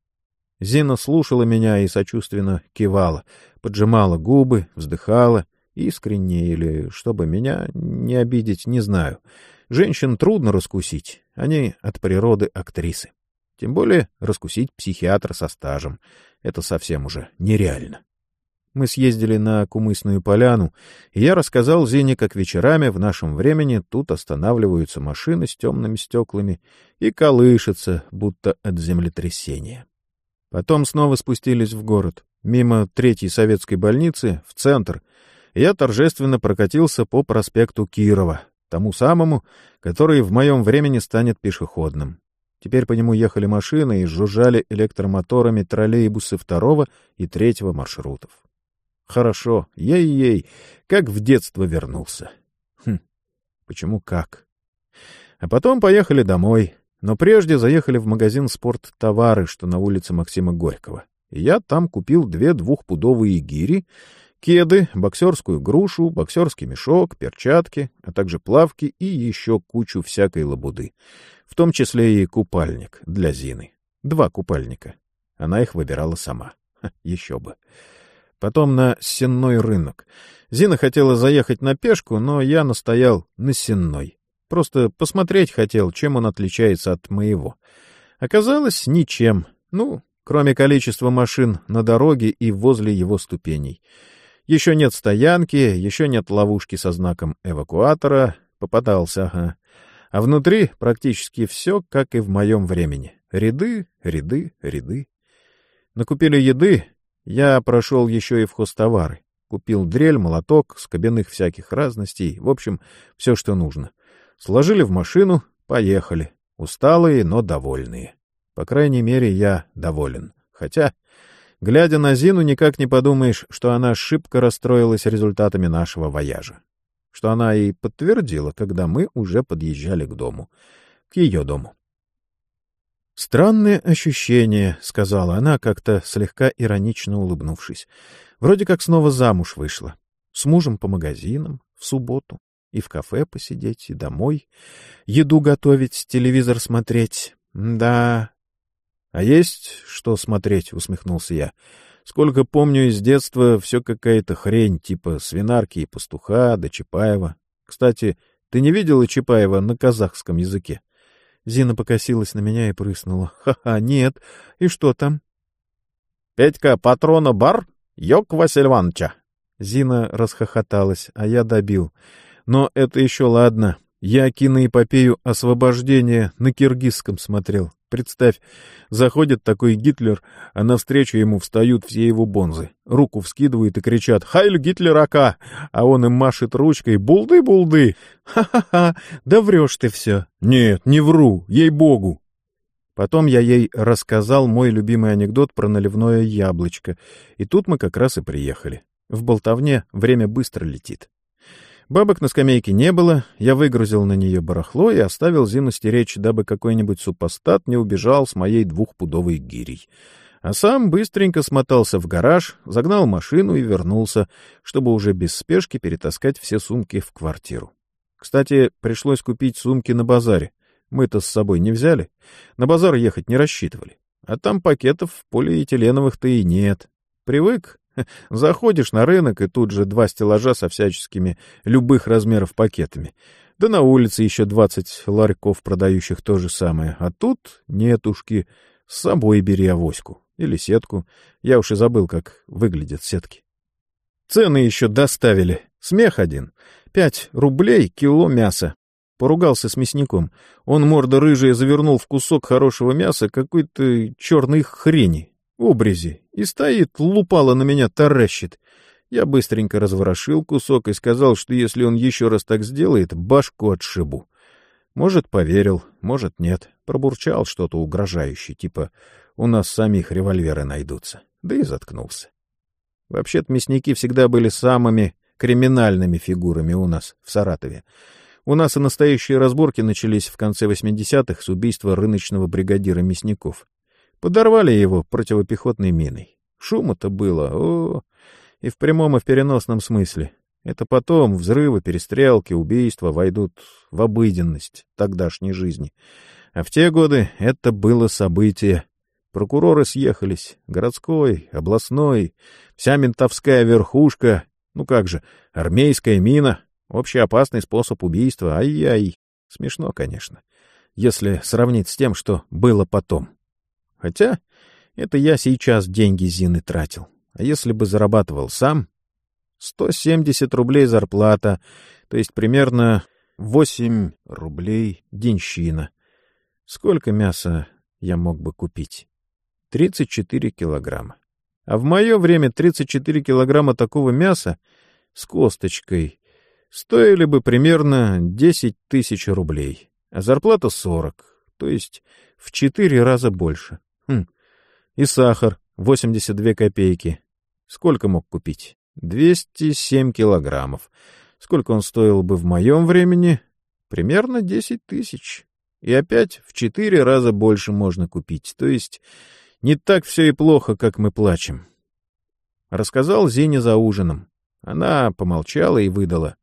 Зина слушала меня и сочувственно кивала, поджимала губы, вздыхала, искренне или, чтобы меня не обидеть, не знаю. Женщин трудно раскусить, они от природы актрисы. Тем более раскусить психиатра со стажем. Это совсем уже нереально. Мы съездили на Кумысную поляну, и я рассказал Зине, как вечерами в нашем времени тут останавливаются машины с темными стеклами и колышутся, будто от землетрясения. Потом снова спустились в город, мимо 3-й советской больницы, в центр. Я торжественно прокатился по проспекту Кирова, тому самому, который в моем времени станет пешеходным. Теперь по нему ехали машины и жужжали электромоторами троллейбусы 2-го и 3-го маршрутов. Хорошо, ей-ей, как в детство вернулся. Почему как? А потом поехали домой, но прежде заехали в магазин «Спорттовары», что на улице Максима Горького. И я там купил 2 двухпудовые гири, кеды, боксерскую грушу, боксерский мешок, перчатки, а также плавки и еще кучу всякой лабуды, в том числе и купальник для Зины. 2 купальника. Она их выбирала сама. Еще бы. Потом на сенной рынок. Зина хотела заехать на пешку, но я настоял на сенной. Просто посмотреть хотел, чем он отличается от моего. Оказалось, ничем. Ну, кроме количества машин на дороге и возле его ступеней. Еще нет стоянки, еще нет ловушки со знаком эвакуатора. Попадался, ага. А внутри практически все, как и в моем времени. Ряды, ряды, ряды. Накупили еды. Я прошел еще и в хозтовары. Купил дрель, молоток, скобяных всяких разностей. В общем, все, что нужно. Сложили в машину, поехали. Усталые, но довольные. По крайней мере, я доволен. Хотя, глядя на Зину, никак не подумаешь, что она шибко расстроилась результатами нашего вояжа. Что она и подтвердила, когда мы уже подъезжали к дому. К ее дому. «Странное ощущение», — сказала она, как-то слегка иронично улыбнувшись. «Вроде как снова замуж вышла. С мужем по магазинам, в субботу. И в кафе посидеть, и домой. Еду готовить, телевизор смотреть. Да». «А есть что смотреть?» — усмехнулся я. «Сколько помню из детства, все какая-то хрень, типа свинарки и пастуха, да Чапаева. Кстати, ты не видела Чапаева на казахском языке?» Зина покосилась на меня и прыснула. «Ха-ха, нет. И что там?» «Петька патрона бар? Йок Василь Ивановича!» Зина расхохоталась, а я добил. Но это еще ладно. Я киноэпопею «Освобождение» на киргизском смотрел. Представь, заходит такой Гитлер, а навстречу ему встают все его бонзы. Руку вскидывают и кричат «Хайль Гитлер Ака!», а он им машет ручкой «Булды-булды!». Ха-ха-ха, да врешь ты все. Нет, не вру, ей-богу. Потом я ей рассказал мой любимый анекдот про наливное яблочко, и тут мы как раз и приехали. В болтовне время быстро летит. Бабок на скамейке не было, я выгрузил на нее барахло и оставил Зину стеречь, дабы какой-нибудь супостат не убежал с моей 2-пудовой гирей. А сам быстренько смотался в гараж, загнал машину и вернулся, чтобы уже без спешки перетаскать все сумки в квартиру. Кстати, пришлось купить сумки на базаре. Мы-то с собой не взяли. На базар ехать не рассчитывали. А там пакетов полиэтиленовых-то и нет. Привык. Заходишь на рынок, и тут же 2 стеллажа со всяческими любых размеров пакетами. Да на улице еще 20 ларьков, продающих то же самое. А тут нетушки. С собой бери авоську. Или сетку. Я уж и забыл, как выглядят сетки. Цены еще доставили. Смех один. 5 рублей кило мяса. Поругался с мясником. Он, морда рыжая, завернул в кусок хорошего мяса какой-то черной хрени. Обрези, и стоит, лупало на меня, таращит. Я быстренько разворошил кусок и сказал, что если он еще раз так сделает, башку отшибу. Может, поверил, может, нет. Пробурчал что-то угрожающее, типа «у нас самих револьверы найдутся». Да и заткнулся. Вообще-то мясники всегда были самыми криминальными фигурами у нас в Саратове. У нас и настоящие разборки начались в конце 80-х с убийства рыночного бригадира мясников. Подорвали его противопехотной миной. Шума-то было, и в прямом, и в переносном смысле. Это потом взрывы, перестрелки, убийства войдут в обыденность тогдашней жизни. А в те годы это было событие. Прокуроры съехались, городской, областной, вся ментовская верхушка, ну как же, армейская мина, общеопасный способ убийства, ай-яй. Смешно, конечно, если сравнить с тем, что было потом. Хотя это я сейчас деньги Зины тратил. А если бы зарабатывал сам? 170 рублей зарплата, то есть примерно 8 рублей денщина. Сколько мяса я мог бы купить? 34 килограмма. А в мое время 34 килограмма такого мяса с косточкой стоили бы примерно 10 тысяч рублей, а зарплата 40, то есть в 4 раза больше. И сахар 82 копейки. Сколько мог купить? 207 килограммов. Сколько он стоил бы в моем времени? Примерно 10 тысяч. И опять в 4 раза больше можно купить. То есть не так все и плохо, как мы плачем. Рассказал Зине за ужином. Она помолчала и выдала.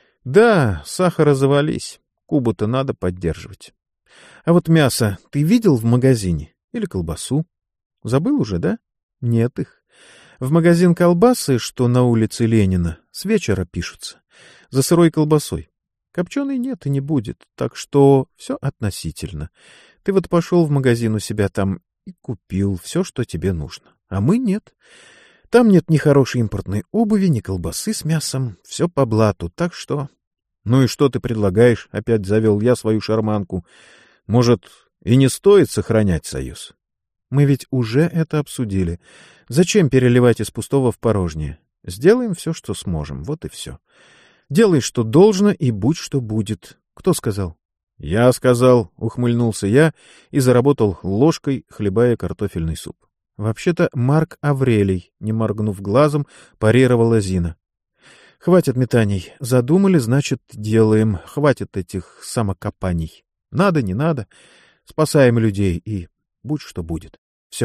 Да, сахара завались. Кубу-то надо поддерживать. А вот мясо ты видел в магазине? Или колбасу? Забыл уже, да? Нет их. В магазин колбасы, что на улице Ленина, с вечера пишутся. За сырой колбасой. Копченой нет и не будет, так что все относительно. Ты вот пошел в магазин у себя там и купил все, что тебе нужно. А мы нет. Там нет ни хорошей импортной обуви, ни колбасы с мясом. Все по блату, так что... Ну и что ты предлагаешь? Опять завел я свою шарманку. Может, и не стоит сохранять союз? Мы ведь уже это обсудили. Зачем переливать из пустого в порожнее? Сделаем все, что сможем, вот и все. Делай, что должно, и будь, что будет. Кто сказал? Я сказал, ухмыльнулся я и заработал ложкой, хлебая картофельный суп. Вообще-то Марк Аврелий, не моргнув глазом, парировала Зина. Хватит метаний. Задумали, значит, делаем. Хватит этих самокопаний. Надо, не надо. Спасаем людей, и будь что будет. Все.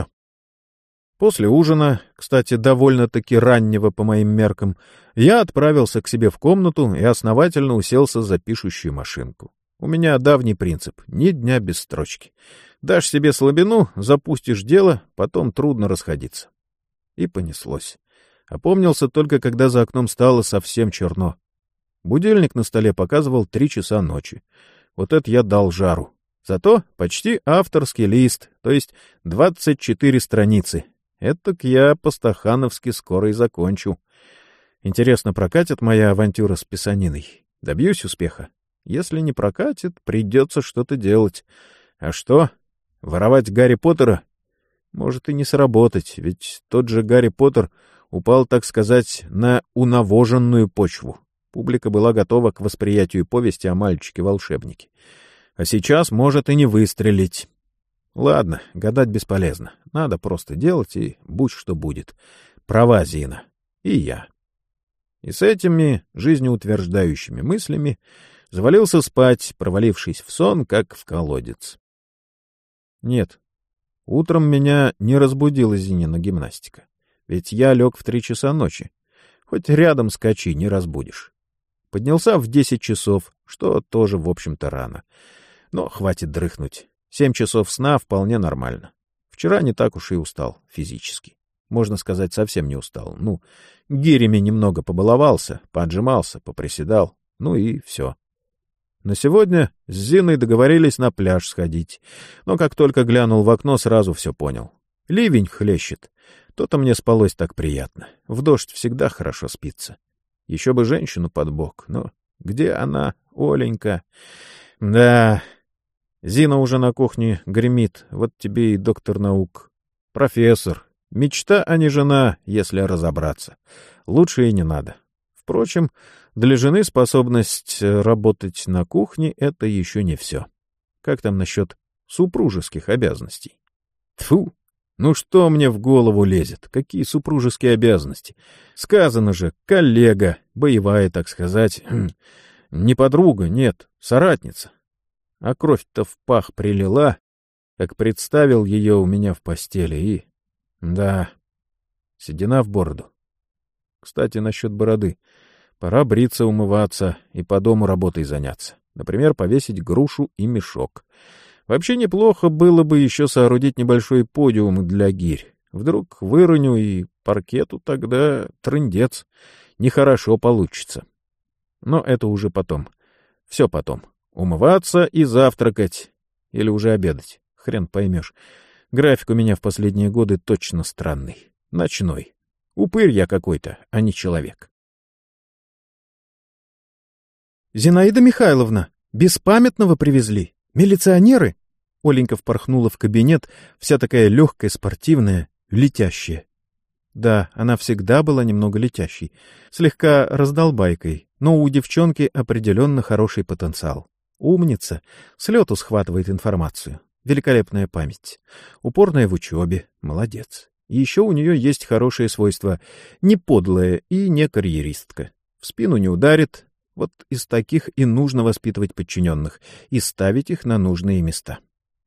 После ужина, кстати, довольно-таки раннего по моим меркам, я отправился к себе в комнату и основательно уселся за пишущую машинку. У меня давний принцип — ни дня без строчки. Дашь себе слабину, запустишь дело, потом трудно расходиться. И понеслось. Опомнился только, когда за окном стало совсем черно. Будильник на столе показывал 3 часа ночи. Вот это я дал жару. Зато почти авторский лист, то есть 24 страницы. Этак я по-стахановски скоро и закончу. Интересно, прокатит моя авантюра с писаниной? Добьюсь успеха. Если не прокатит, придется что-то делать. А что? Воровать Гарри Поттера? Может и не сработать, ведь тот же Гарри Поттер упал, так сказать, на унавоженную почву. Публика была готова к восприятию повести о мальчике-волшебнике. А сейчас может и не выстрелить. Ладно, гадать бесполезно. Надо просто делать, и будь что будет. Права Зина. И я. И с этими жизнеутверждающими мыслями завалился спать, провалившись в сон, как в колодец. Нет, утром меня не разбудила Зинина гимнастика. Ведь я лег в 3 часа ночи. Хоть рядом скачи, не разбудишь. Поднялся в 10 часов, что тоже, в общем-то, рано. Но хватит дрыхнуть. 7 часов сна вполне нормально. Вчера не так уж и устал физически. Можно сказать, совсем не устал. Ну, гирями немного побаловался, поотжимался, поприседал. Ну и все. На сегодня с Зиной договорились на пляж сходить. Но как только глянул в окно, сразу все понял. Ливень хлещет. То-то мне спалось так приятно. В дождь всегда хорошо спится. Еще бы женщину под бок. Но где она, Оленька? Да, Зина уже на кухне гремит. Вот тебе и доктор наук. Профессор. Мечта, а не жена, если разобраться. Лучше и не надо. Впрочем, для жены способность работать на кухне — это еще не все. Как там насчет супружеских обязанностей? Тьфу! Ну что мне в голову лезет? Какие супружеские обязанности? Сказано же, коллега, боевая, так сказать. Не подруга, нет, соратница. А кровь-то в пах прилила, как представил ее у меня в постели, и... Да, седина в бороду. Кстати, насчет бороды. Пора бриться, умываться и по дому работой заняться. Например, повесить грушу и мешок. Вообще неплохо было бы еще соорудить небольшой подиум для гирь. Вдруг выроню и паркету, тогда трындец. Нехорошо получится. Но это уже потом. Все потом. Умываться и завтракать. Или уже обедать. Хрен поймешь. График у меня в последние годы точно странный. Ночной. Упырь я какой-то, а не человек. «Зинаида Михайловна, беспамятного привезли. Милиционеры?» Оленька впорхнула в кабинет, вся такая легкая, спортивная, летящая. Да, она всегда была немного летящей, слегка раздолбайкой, но у девчонки определенно хороший потенциал. Умница, с лету схватывает информацию. Великолепная память. Упорная в учебе. Молодец. Еще у нее есть хорошее свойство. Не подлая и не карьеристка. В спину не ударит. Вот из таких и нужно воспитывать подчиненных и ставить их на нужные места.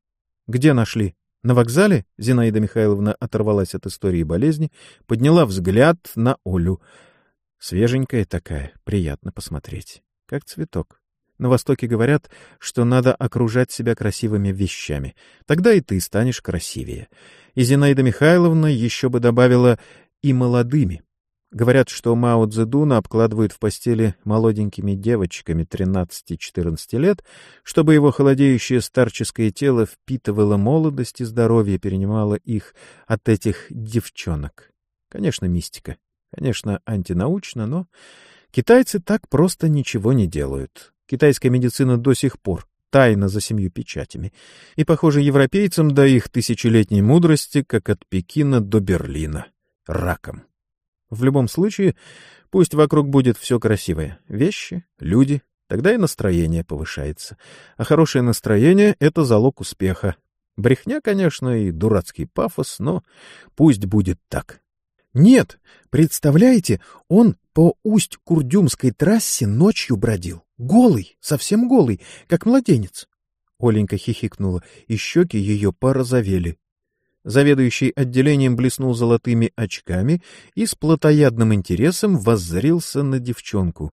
Где нашли? На вокзале? Зинаида Михайловна оторвалась от истории болезни, подняла взгляд на Олю. Свеженькая такая, приятно посмотреть. Как цветок. На Востоке говорят, что надо окружать себя красивыми вещами. Тогда и ты станешь красивее. И Зинаида Михайловна еще бы добавила «и молодыми». Говорят, что Мао Цзэдуна обкладывают в постели молоденькими девочками 13-14 лет, чтобы его холодеющее старческое тело впитывало молодость и здоровье, перенимало их от этих девчонок. Конечно, мистика. Конечно, антинаучно, но китайцы так просто ничего не делают. Китайская медицина до сих пор тайна за 7 печатями. И, похоже, европейцам до их тысячелетней мудрости, как от Пекина до Берлина. Раком. В любом случае, пусть вокруг будет все красивое. Вещи, люди. Тогда и настроение повышается. А хорошее настроение — это залог успеха. Брехня, конечно, и дурацкий пафос, но пусть будет так. Нет, представляете, он по Усть-Курдюмской трассе ночью бродил. Голый, совсем голый, как младенец. Оленька хихикнула, и щеки ее порозовели. Заведующий отделением блеснул золотыми очками и с плотоядным интересом воззрился на девчонку.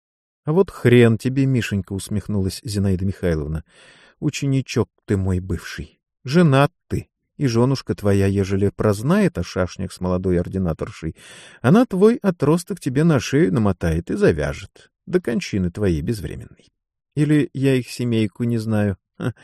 — А вот хрен тебе, Мишенька, — усмехнулась Зинаида Михайловна. — Ученичок ты мой бывший. Женат ты. И женушка твоя, ежели прознает о шашнях с молодой ординаторшей, она твой отросток тебе на шею намотает и завяжет. До кончины твоей безвременной. Или я их семейку не знаю.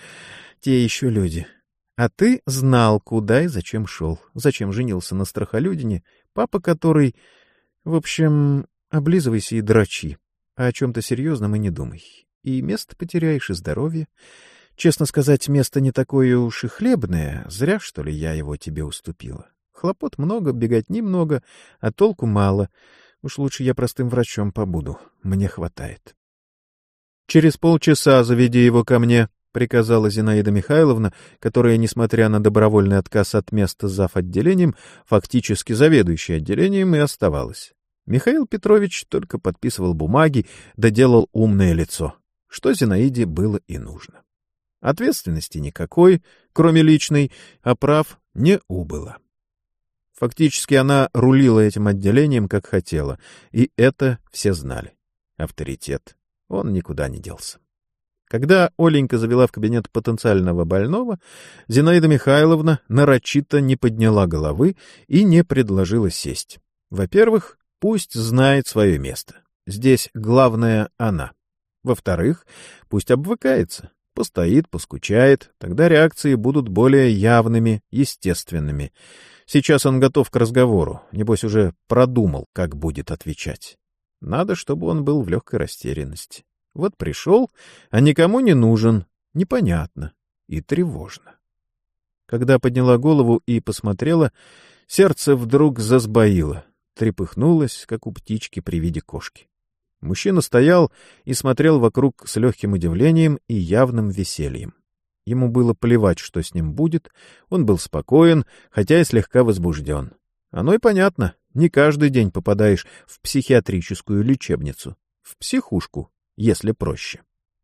Те еще люди. А ты знал, куда и зачем шел. Зачем женился на страхолюдине, папа который... В общем, облизывайся и дрочи. А о чем-то серьезном и не думай. И место потеряешь, и здоровье. Честно сказать, место не такое уж и хлебное. Зря, что ли, я его тебе уступила. Хлопот много, беготни много, а толку мало. Уж лучше я простым врачом побуду. Мне хватает. Через полчаса заведи его ко мне, — приказала Зинаида Михайловна, которая, несмотря на добровольный отказ от места зав. Отделением, фактически заведующей отделением, и оставалась. Михаил Петрович только подписывал бумаги, да делал умное лицо, что Зинаиде было и нужно. Ответственности никакой, кроме личной, а прав не убыло. Фактически она рулила этим отделением, как хотела, и это все знали. Авторитет. Он никуда не делся. Когда Оленька завела в кабинет потенциального больного, Зинаида Михайловна нарочито не подняла головы и не предложила сесть. Во-первых, пусть знает свое место. Здесь главное она. Во-вторых, пусть обвыкается, постоит, поскучает, тогда реакции будут более явными, естественными. Сейчас он готов к разговору, небось уже продумал, как будет отвечать. Надо, чтобы он был в легкой растерянности. Вот пришел, а никому не нужен, непонятно и тревожно. Когда подняла голову и посмотрела, сердце вдруг засбоило, трепыхнулось, как у птички при виде кошки. Мужчина стоял и смотрел вокруг с легким удивлением и явным весельем. Ему было плевать, что с ним будет, он был спокоен, хотя и слегка возбужден. Оно и понятно, не каждый день попадаешь в психиатрическую лечебницу, в психушку, если проще.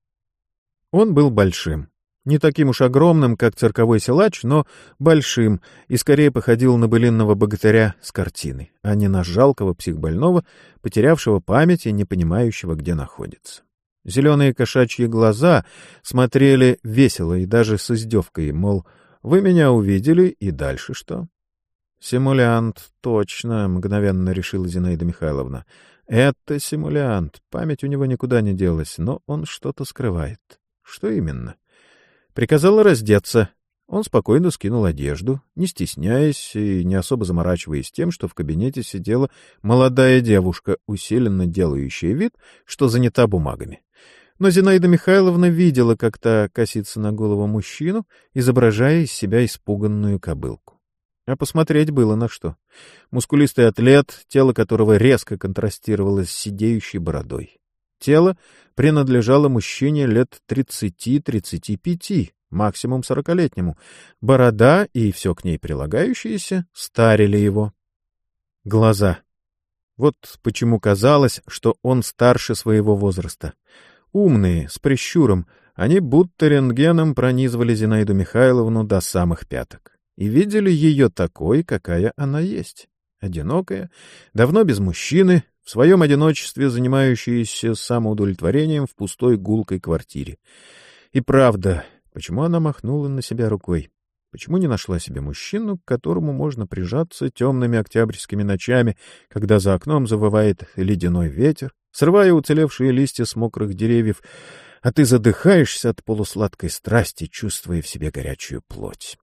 Он был большим. Не таким уж огромным, как цирковой силач, но большим, и скорее походил на былинного богатыря с картины, а не на жалкого психбольного, потерявшего память и не понимающего, где находится. Зеленые кошачьи глаза смотрели весело и даже с издевкой, мол, вы меня увидели, и дальше что? Симулянт, точно, мгновенно решила Зинаида Михайловна. Это симулянт, память у него никуда не делась, но он что-то скрывает. Что именно? Приказала раздеться. Он спокойно скинул одежду, не стесняясь и не особо заморачиваясь тем, что в кабинете сидела молодая девушка, усиленно делающая вид, что занята бумагами. Но Зинаида Михайловна видела, как та косится на голову мужчину, изображая из себя испуганную кобылку. А посмотреть было на что. Мускулистый атлет, тело которого резко контрастировало с сидеющей бородой. Тело принадлежало мужчине лет 30-35, максимум 40-летнему. Борода и все к ней прилагающееся старили его. Глаза. Вот почему казалось, что он старше своего возраста. Умные, с прищуром, они будто рентгеном пронизывали Зинаиду Михайловну до самых пяток. И видели ее такой, какая она есть. Одинокая, давно без мужчины, в своем одиночестве занимающаяся самоудовлетворением в пустой гулкой квартире. И правда, почему она махнула на себя рукой? Почему не нашла себе мужчину, к которому можно прижаться темными октябрьскими ночами, когда за окном завывает ледяной ветер, срывая уцелевшие листья с мокрых деревьев, а ты задыхаешься от полусладкой страсти, чувствуя в себе горячую плоть?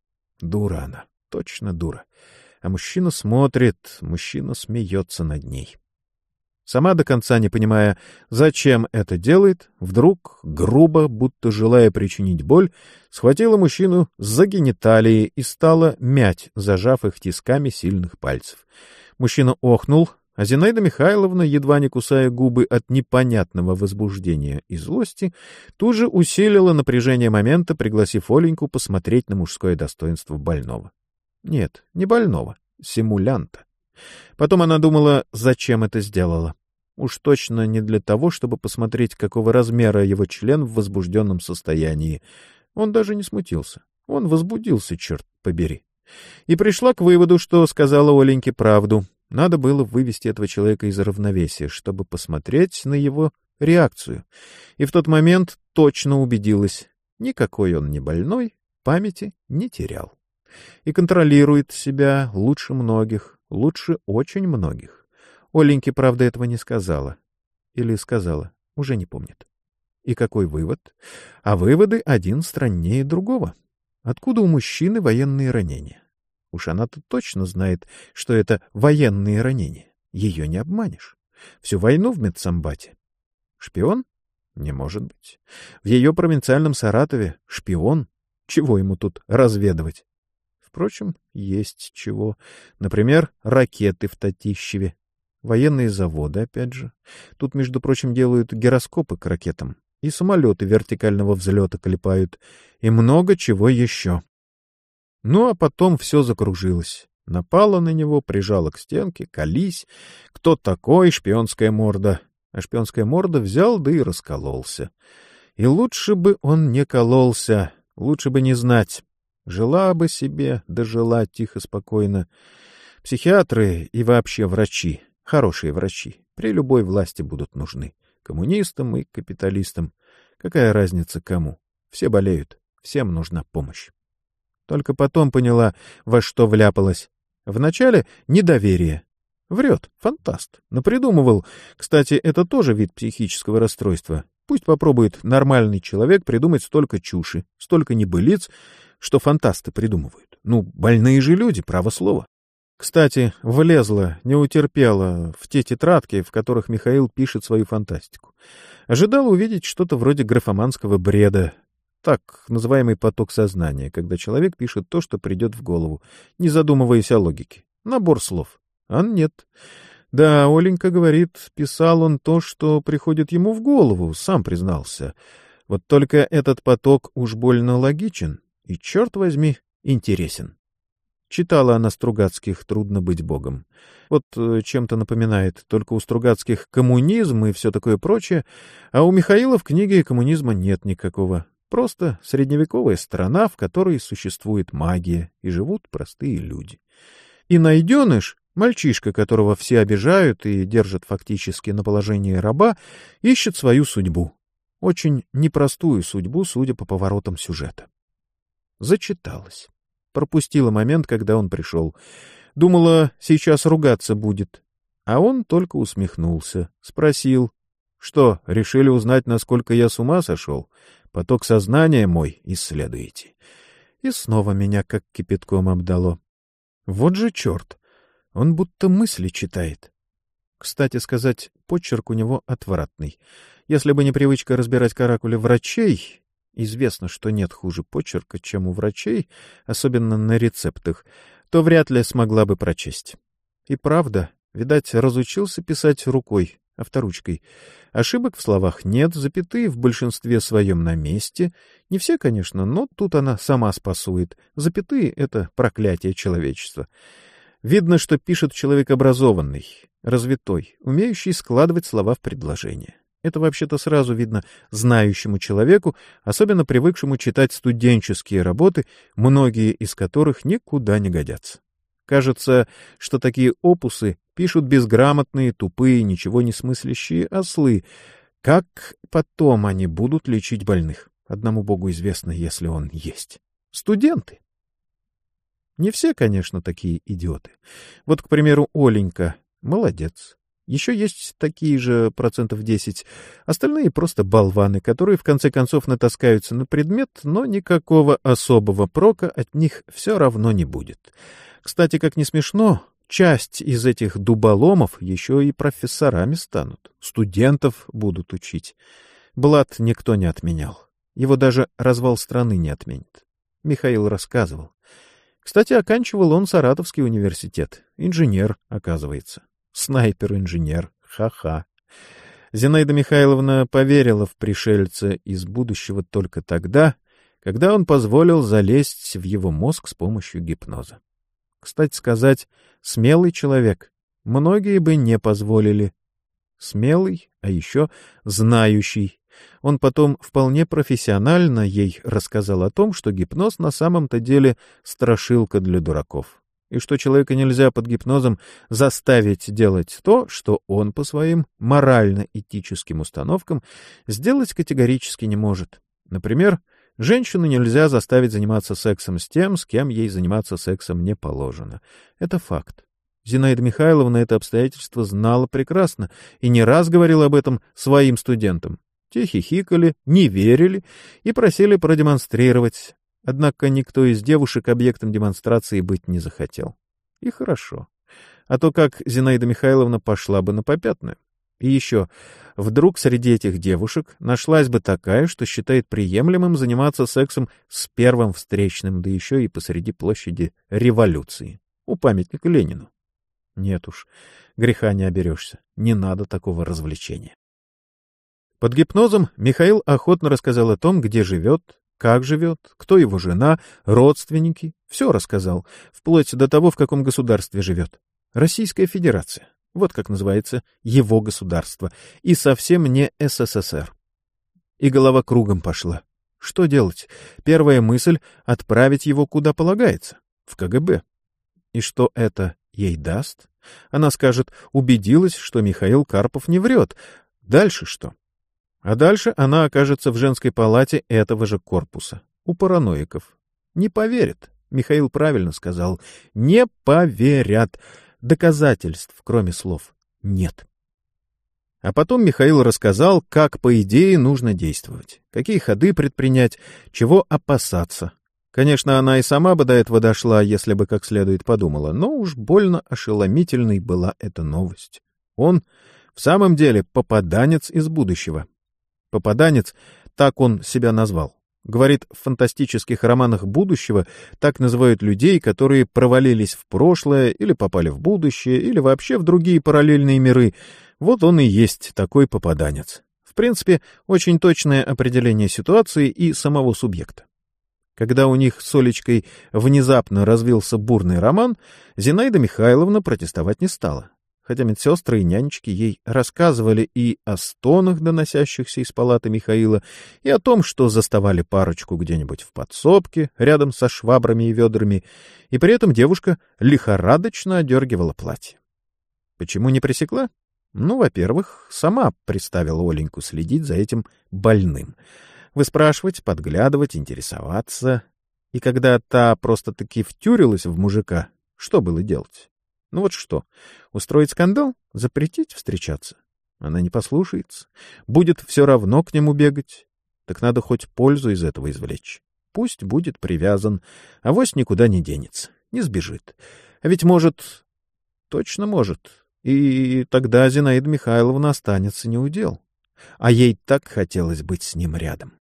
Дура она, точно дура. А мужчина смотрит, мужчина смеется над ней. Сама до конца не понимая, зачем это делает, вдруг, грубо, будто желая причинить боль, схватила мужчину за гениталии и стала мять, зажав их тисками сильных пальцев. Мужчина охнул, а Зинаида Михайловна, едва не кусая губы от непонятного возбуждения и злости, тут же усилила напряжение момента, пригласив Оленьку посмотреть на мужское достоинство больного. Нет, не больного, симулянта. Потом она думала, зачем это сделала. Уж точно не для того, чтобы посмотреть, какого размера его член в возбужденном состоянии. Он даже не смутился. Он возбудился, черт побери. И пришла к выводу, что сказала Оленьке правду. Надо было вывести этого человека из равновесия, чтобы посмотреть на его реакцию. И в тот момент точно убедилась, никакой он не больной, памяти не терял. И контролирует себя лучше многих, лучше очень многих. Оленьке, правда, этого не сказала. Или сказала, уже не помнит. И какой вывод? А выводы один страннее другого. Откуда у мужчины военные ранения? Уж она-то точно знает, что это военные ранения. Ее не обманешь. Всю войну в медсамбате. Шпион? Не может быть. В ее провинциальном Саратове шпион? Чего ему тут разведывать? Впрочем, есть чего. Например, ракеты в Татищеве. Военные заводы, опять же. Тут, между прочим, делают гироскопы к ракетам. И самолеты вертикального взлета клепают. И много чего еще. Ну, а потом все закружилось. Напала на него, прижала к стенке, колись. Кто такой шпионская морда? А шпионская морда взял, да и раскололся. И лучше бы он не кололся, лучше бы не знать. Жила бы себе, да жила тихо-спокойно. Психиатры и вообще врачи, хорошие врачи, при любой власти будут нужны. Коммунистам и капиталистам. Какая разница кому? Все болеют, всем нужна помощь. Только потом поняла, во что вляпалась. Вначале недоверие. Врет, фантаст. Напридумывал. Кстати, это тоже вид психического расстройства. Пусть попробует нормальный человек придумать столько чуши, столько небылиц, что фантасты придумывают. Ну, больные же люди, право слово. Кстати, влезла, не утерпела в те тетрадки, в которых Михаил пишет свою фантастику. Ожидала увидеть что-то вроде графоманского бреда. Так называемый поток сознания, когда человек пишет то, что придет в голову, не задумываясь о логике. Набор слов. А нет. Да, Оленька говорит, писал он то, что приходит ему в голову, сам признался. Вот только этот поток уж больно логичен и, черт возьми, интересен. Читала она Стругацких «Трудно быть богом». Вот чем-то напоминает, только у Стругацких коммунизм и все такое прочее, а у Михаила в книге коммунизма нет никакого. Просто средневековая страна, в которой существует магия и живут простые люди. И найденыш, мальчишка, которого все обижают и держат фактически на положении раба, ищет свою судьбу. Очень непростую судьбу, судя по поворотам сюжета. Зачиталась. Пропустила момент, когда он пришел. Думала, сейчас ругаться будет. А он только усмехнулся. Спросил. Что, решили узнать, насколько я с ума сошел? Поток сознания мой исследуете. И снова меня как кипятком обдало. Вот же черт! Он будто мысли читает. Кстати сказать, почерк у него отвратный. Если бы не привычка разбирать каракули врачей... Известно, что нет хуже почерка, чем у врачей, особенно на рецептах, то вряд ли смогла бы прочесть. И правда, видать, разучился писать рукой, авторучкой. Ошибок в словах нет, запятые в большинстве своем на месте. Не все, конечно, но тут она сама спасует. Запятые — это проклятие человечества. Видно, что пишет человек образованный, развитой, умеющий складывать слова в предложения. Это вообще-то сразу видно знающему человеку, особенно привыкшему читать студенческие работы, многие из которых никуда не годятся. Кажется, что такие опусы пишут безграмотные, тупые, ничего не смыслящие ослы. Как потом они будут лечить больных? Одному Богу известно, если он есть. Студенты. Не все, конечно, такие идиоты. Вот, к примеру, Оленька. Молодец. Еще есть такие же 10%. Остальные просто болваны, которые в конце концов натаскаются на предмет, но никакого особого прока от них все равно не будет. Кстати, как ни смешно, часть из этих дуболомов еще и профессорами станут, студентов будут учить. Блат никто не отменял. Его даже развал страны не отменит. Михаил рассказывал. Кстати, оканчивал он Саратовский университет. Инженер, оказывается. Снайпер-инженер. Ха-ха. Зинаида Михайловна поверила в пришельца из будущего только тогда, когда он позволил залезть в его мозг с помощью гипноза. Кстати сказать, смелый человек. Многие бы не позволили. Смелый, а еще знающий. Он потом вполне профессионально ей рассказал о том, что гипноз на самом-то деле страшилка для дураков. И что человека нельзя под гипнозом заставить делать то, что он по своим морально-этическим установкам сделать категорически не может. Например, женщину нельзя заставить заниматься сексом с тем, с кем ей заниматься сексом не положено. Это факт. Зинаида Михайловна это обстоятельство знала прекрасно и не раз говорила об этом своим студентам. Те хихикали, не верили и просили продемонстрировать. Однако никто из девушек объектом демонстрации быть не захотел. И хорошо. А то как Зинаида Михайловна пошла бы на попятную. И еще, вдруг среди этих девушек нашлась бы такая, что считает приемлемым заниматься сексом с первым встречным, да еще и посреди площади Революции, у памятника Ленину. Нет уж, греха не оберешься, не надо такого развлечения. Под гипнозом Михаил охотно рассказал о том, где живет, как живет, кто его жена, родственники. Все рассказал, вплоть до того, в каком государстве живет. Российская Федерация. Вот как называется его государство. И совсем не СССР. И голова кругом пошла. Что делать? Первая мысль — отправить его куда полагается. В КГБ. И что это ей даст? Она скажет, убедилась, что Михаил Карпов не врет. Дальше что? А дальше она окажется в женской палате этого же корпуса, у параноиков. Не поверят. Михаил правильно сказал. Не поверят. Доказательств, кроме слов, нет. А потом Михаил рассказал, как, по идее, нужно действовать, какие ходы предпринять, чего опасаться. Конечно, она и сама бы до этого дошла, если бы как следует подумала, но уж больно ошеломительной была эта новость. Он в самом деле попаданец из будущего. Попаданец, так он себя назвал. Говорит, в фантастических романах будущего так называют людей, которые провалились в прошлое или попали в будущее, или вообще в другие параллельные миры. Вот он и есть такой попаданец. В принципе, очень точное определение ситуации и самого субъекта. Когда у них с Олечкой внезапно развился бурный роман, Зинаида Михайловна протестовать не стала. Хотя медсестры и нянечки ей рассказывали и о стонах, доносящихся из палаты Михаила, и о том, что заставали парочку где-нибудь в подсобке, рядом со швабрами и ведрами, и при этом девушка лихорадочно одергивала платье. Почему не пресекла? Ну, во-первых, сама приставила Оленьку следить за этим больным. Выспрашивать, подглядывать, интересоваться. И когда та просто-таки втюрилась в мужика, что было делать? Ну вот что, устроить скандал? Запретить встречаться? Она не послушается. Будет все равно к нему бегать. Так надо хоть пользу из этого извлечь. Пусть будет привязан, авось никуда не денется, не сбежит. А ведь может... Точно может. И тогда Зинаида Михайловна останется неудел. А ей так хотелось быть с ним рядом.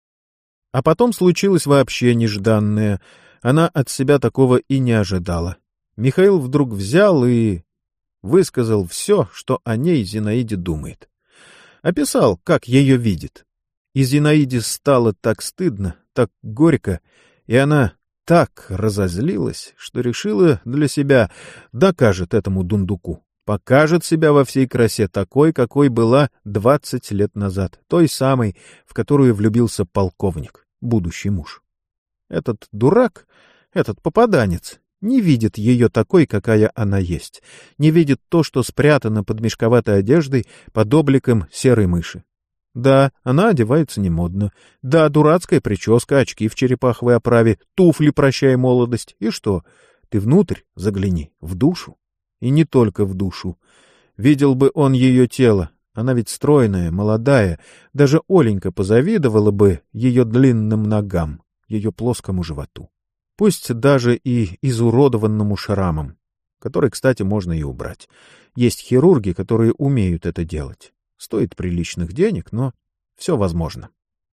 А потом случилось вообще нежданное. Она от себя такого и не ожидала. Михаил вдруг взял и высказал все, что о ней Зинаиде думает. Описал, как ее видит. И Зинаиде стало так стыдно, так горько, и она так разозлилась, что решила для себя, докажет этому дундуку, покажет себя во всей красе такой, какой была 20 лет назад, той самой, в которую влюбился полковник, будущий муж. Этот дурак, этот попаданец не видит ее такой, какая она есть, не видит то, что спрятано под мешковатой одеждой под обликом серой мыши. Да, она одевается немодно, да, дурацкая прическа, очки в черепаховой оправе, туфли «Прощай, молодость». И что? Ты внутрь загляни, в душу. И не только в душу. Видел бы он ее тело, она ведь стройная, молодая, даже Оленька позавидовала бы ее длинным ногам, ее плоскому животу. Пусть даже и изуродованному шрамом, который, кстати, можно и убрать. Есть хирурги, которые умеют это делать. Стоит приличных денег, но все возможно.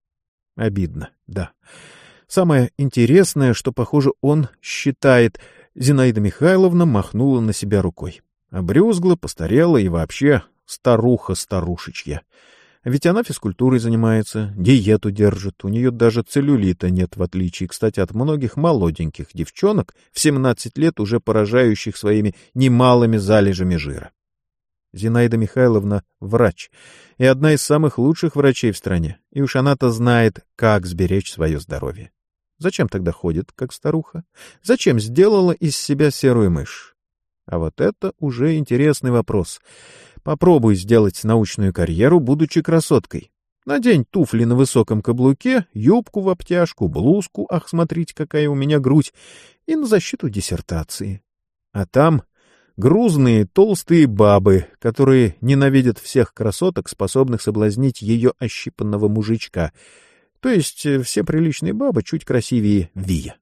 Обидно, да. Самое интересное, что, похоже, он считает, Зинаида Михайловна махнула на себя рукой. Обрюзгла, постарела и вообще старуха старушечья. А ведь она физкультурой занимается, диету держит, у нее даже целлюлита нет, в отличие, кстати, от многих молоденьких девчонок, в 17 лет уже поражающих своими немалыми залежами жира. Зинаида Михайловна — врач, и одна из самых лучших врачей в стране, и уж она-то знает, как сберечь свое здоровье. Зачем тогда ходит, как старуха? Зачем сделала из себя серую мышь? А вот это уже интересный вопрос. Попробуй сделать научную карьеру, будучи красоткой. Надень туфли на высоком каблуке, юбку в обтяжку, блузку, ах, смотрите, какая у меня грудь, и на защиту диссертации. А там грузные толстые бабы, которые ненавидят всех красоток, способных соблазнить ее ощипанного мужичка. То есть все приличные бабы чуть красивее Вия.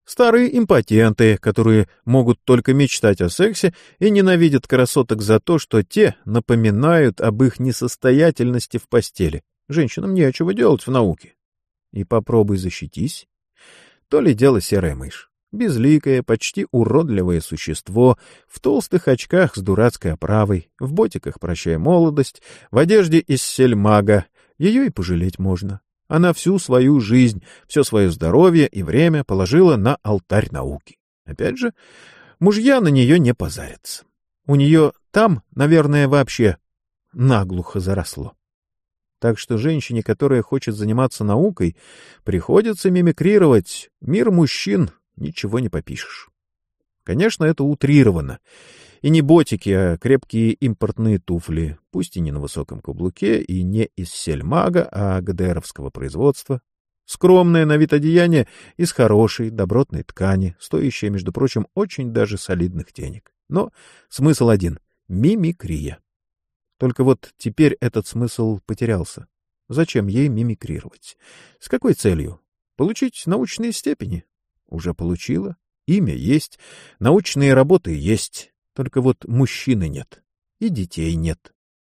Старые импотенты, которые могут только мечтать о сексе и ненавидят красоток за то, что те напоминают об их несостоятельности в постели. Женщинам нечего делать в науке. И попробуй защитись. То ли дело серая мышь. Безликое, почти уродливое существо, в толстых очках с дурацкой оправой, в ботиках «Прощай молодость», в одежде из сельмага. Ее и пожалеть можно. Она всю свою жизнь, все свое здоровье и время положила на алтарь науки. Опять же, мужья на нее не позарятся. У нее там, наверное, вообще наглухо заросло. Так что женщине, которая хочет заниматься наукой, приходится мимикрировать. Мир мужчин, ничего не попишешь. Конечно, это утрировано. И не ботики, а крепкие импортные туфли, пусть и не на высоком каблуке, и не из сельмага, а ГДРовского производства. Скромное на вид одеяние из хорошей, добротной ткани, стоящее, между прочим, очень даже солидных денег. Но смысл один — мимикрия. Только вот теперь этот смысл потерялся. Зачем ей мимикрировать? С какой целью? Получить научные степени? Уже получила. Имя есть, научные работы есть. Только вот мужчины нет. И детей нет.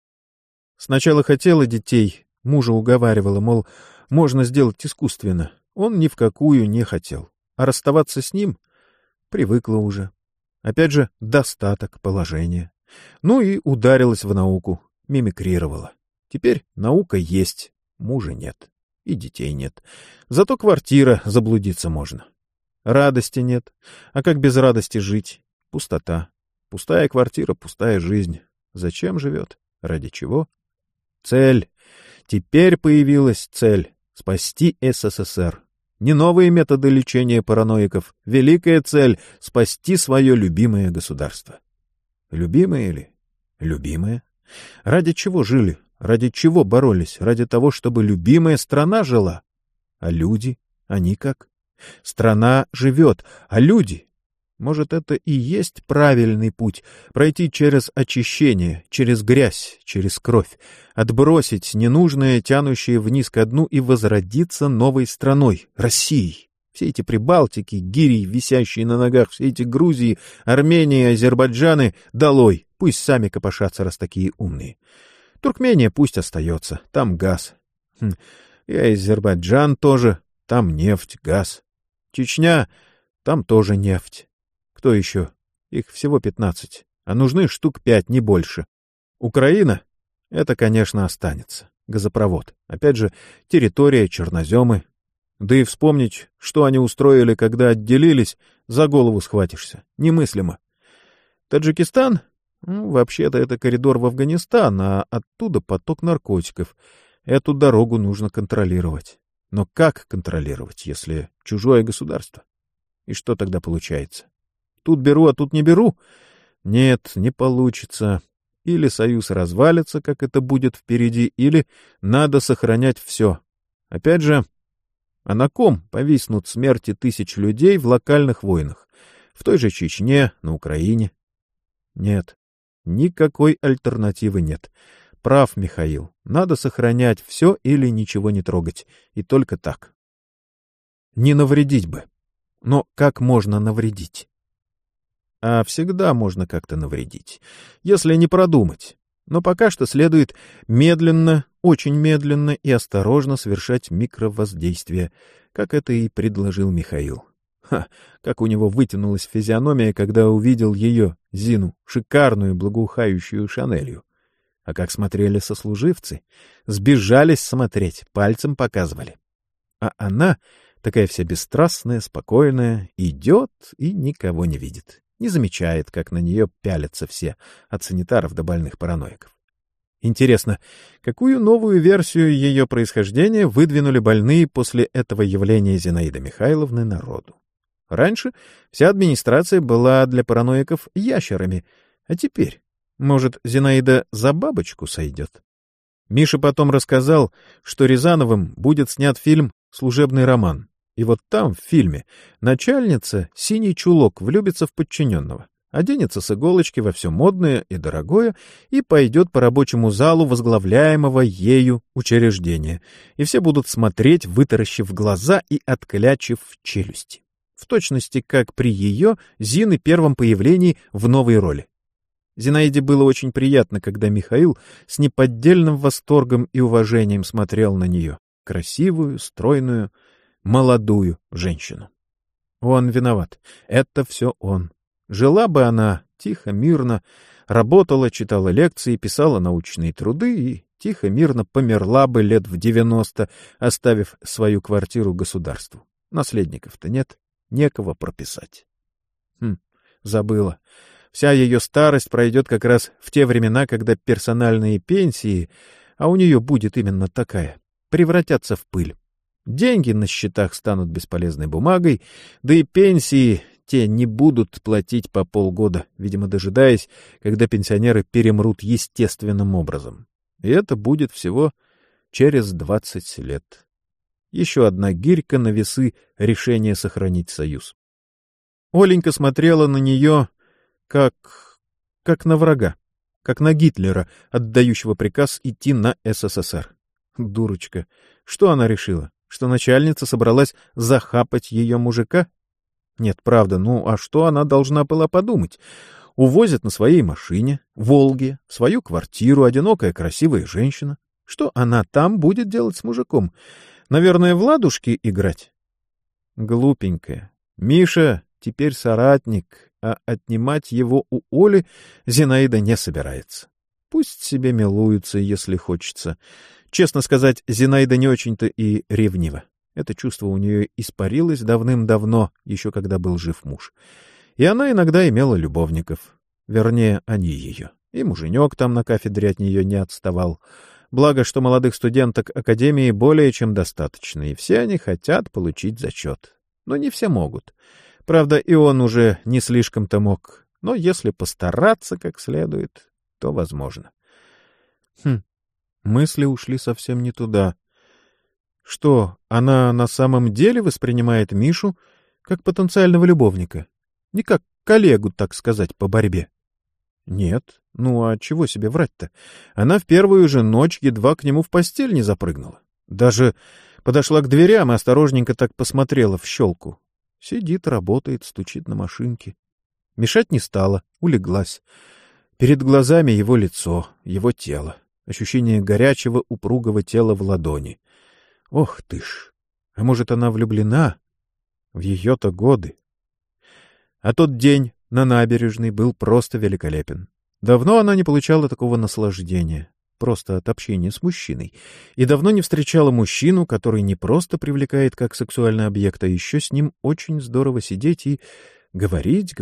Сначала хотела детей, мужа уговаривала, мол, можно сделать искусственно. Он ни в какую не хотел. А расставаться с ним привыкла уже. Опять же, достаток, положение. Ну и ударилась в науку, мимикрировала. Теперь наука есть, мужа нет. И детей нет. Зато квартира, заблудиться можно. Радости нет. А как без радости жить? Пустота. Пустая квартира, пустая жизнь. Зачем живет? Ради чего? Цель. Теперь появилась цель — спасти СССР. Не новые методы лечения параноиков. Великая цель — спасти свое любимое государство. Любимое ли? Любимое. Ради чего жили? Ради чего боролись? Ради того, чтобы любимая страна жила? А люди? Они как? Страна живет, а люди? Может, это и есть правильный путь — пройти через очищение, через грязь, через кровь, отбросить ненужное, тянущее вниз ко дну и возродиться новой страной — Россией. Все эти Прибалтики, гири, висящие на ногах, все эти Грузии, Армении, Азербайджаны — долой, пусть сами копошатся, раз такие умные. Туркмения пусть остается, там газ. И Азербайджан тоже, там нефть, газ. Чечня, там тоже нефть. Кто еще? Их всего 15, а нужны штук 5, не больше. Украина? Это, конечно, останется. Газопровод. Опять же, территория, черноземы. Да и вспомнить, что они устроили, когда отделились, за голову схватишься. Немыслимо. Таджикистан? Вообще-то это коридор в Афганистан, а оттуда поток наркотиков. Эту дорогу нужно контролировать. Но как контролировать, если чужое государство? И что тогда получается? Тут беру, а тут не беру? Нет, не получится. Или союз развалится, как это будет впереди, или надо сохранять все. Опять же, а на ком повиснут смерти тысяч людей в локальных войнах? В той же Чечне, на Украине? Нет, никакой альтернативы нет. Прав Михаил, надо сохранять все или ничего не трогать. И только так. Не навредить бы. Но как можно навредить? А всегда можно как-то навредить, если не продумать. Но пока что следует медленно, очень медленно и осторожно совершать микровоздействие, как это и предложил Михаил. Как у него вытянулась физиономия, когда увидел ее, Зину, шикарную благоухающую Шанелью. А как смотрели сослуживцы, сбежались смотреть, пальцем показывали. А она, такая вся бесстрастная, спокойная, идет и никого не видит. Не замечает, как на нее пялятся все, от санитаров до больных параноиков. Интересно, какую новую версию ее происхождения выдвинули больные после этого явления Зинаиды Михайловны народу? Раньше вся администрация была для параноиков ящерами, а теперь, может, Зинаида за бабочку сойдет? Миша потом рассказал, что Рязановым будет снят фильм «Служебный роман». И вот там, в фильме, начальница, синий чулок, влюбится в подчиненного, оденется с иголочки во все модное и дорогое и пойдет по рабочему залу возглавляемого ею учреждения, и все будут смотреть, вытаращив глаза и отклячив челюсти. в точности как при ее, Зины, первом появлении в новой роли. Зинаиде было очень приятно, когда Михаил с неподдельным восторгом и уважением смотрел на нее, красивую, стройную, молодую женщину. Он виноват. Это все он. Жила бы она тихо, мирно, работала, читала лекции, писала научные труды и тихо, мирно померла бы лет в 90, оставив свою квартиру государству. Наследников-то нет, некого прописать. Забыла. Вся ее старость пройдет как раз в те времена, когда персональные пенсии, а у нее будет именно такая, превратятся в пыль. Деньги на счетах станут бесполезной бумагой, да и пенсии те не будут платить по полгода, видимо, дожидаясь, когда пенсионеры перемрут естественным образом. И это будет всего через 20 лет. Еще одна гирька на весы решения сохранить союз. Оленька смотрела на нее как на врага, как на Гитлера, отдающего приказ идти на СССР. Дурочка. Что она решила? Что начальница собралась захапать ее мужика? Нет, правда, а что она должна была подумать? Увозят на своей машине, «Волге», свою квартиру, одинокая красивая женщина. Что она там будет делать с мужиком? Наверное, в ладушки играть? Глупенькая. Миша теперь соратник, а отнимать его у Оли Зинаида не собирается. Пусть себе милуются, если хочется. Честно сказать, Зинаида не очень-то и ревнива. Это чувство у нее испарилось давным-давно, еще когда был жив муж. И она иногда имела любовников. Вернее, они ее. И муженек там на кафедре от нее не отставал. Благо, что молодых студенток академии более чем достаточно, и все они хотят получить зачет. Но не все могут. Правда, и он уже не слишком-то мог. Но если постараться как следует, то возможно. Мысли ушли совсем не туда. Что, она на самом деле воспринимает Мишу как потенциального любовника? Не как коллегу, так сказать, по борьбе? Нет. А чего себе врать-то? Она в первую же ночь едва к нему в постель не запрыгнула. Даже подошла к дверям и осторожненько так посмотрела в щелку. Сидит, работает, стучит на машинке. Мешать не стала, улеглась. Перед глазами его лицо, его тело. Ощущение горячего, упругого тела в ладони. Ох ты ж! А может, она влюблена? В ее-то годы. А тот день на набережной был просто великолепен. Давно она не получала такого наслаждения, просто от общения с мужчиной, и давно не встречала мужчину, который не просто привлекает как сексуальный объект, а еще с ним очень здорово сидеть и говорить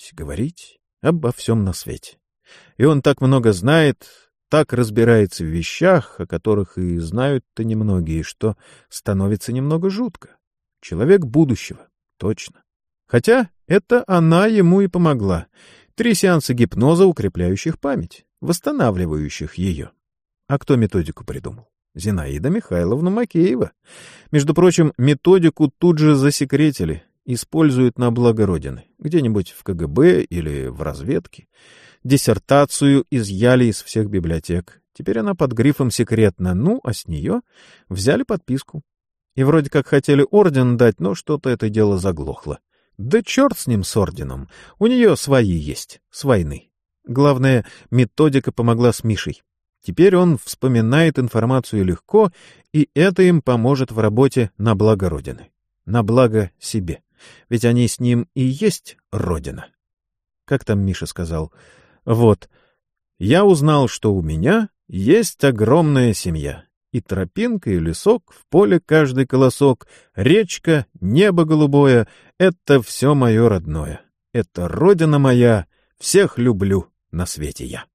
обо всем на свете. И он так много знает, так разбирается в вещах, о которых и знают-то немногие, что становится немного жутко. Человек будущего, точно. Хотя это она ему и помогла. 3 сеанса гипноза, укрепляющих память, восстанавливающих ее. А кто методику придумал? Зинаида Михайловна Макеева. Между прочим, методику тут же засекретили, используют на благо Родины, где-нибудь в КГБ или в разведке. Диссертацию изъяли из всех библиотек. Теперь она под грифом «секретно», а с нее взяли подписку. И вроде как хотели орден дать, но что-то это дело заглохло. Да черт с ним, с орденом. У нее свои есть, с войны. Главное, методика помогла с Мишей. Теперь он вспоминает информацию легко, и это им поможет в работе на благо Родины. На благо себе. Ведь они с ним и есть Родина. Как там Миша сказал? Вот. Я узнал, что у меня есть огромная семья. И тропинка, и лесок, в поле каждый колосок, речка, небо голубое — это все мое родное. Это Родина моя, всех люблю на свете я.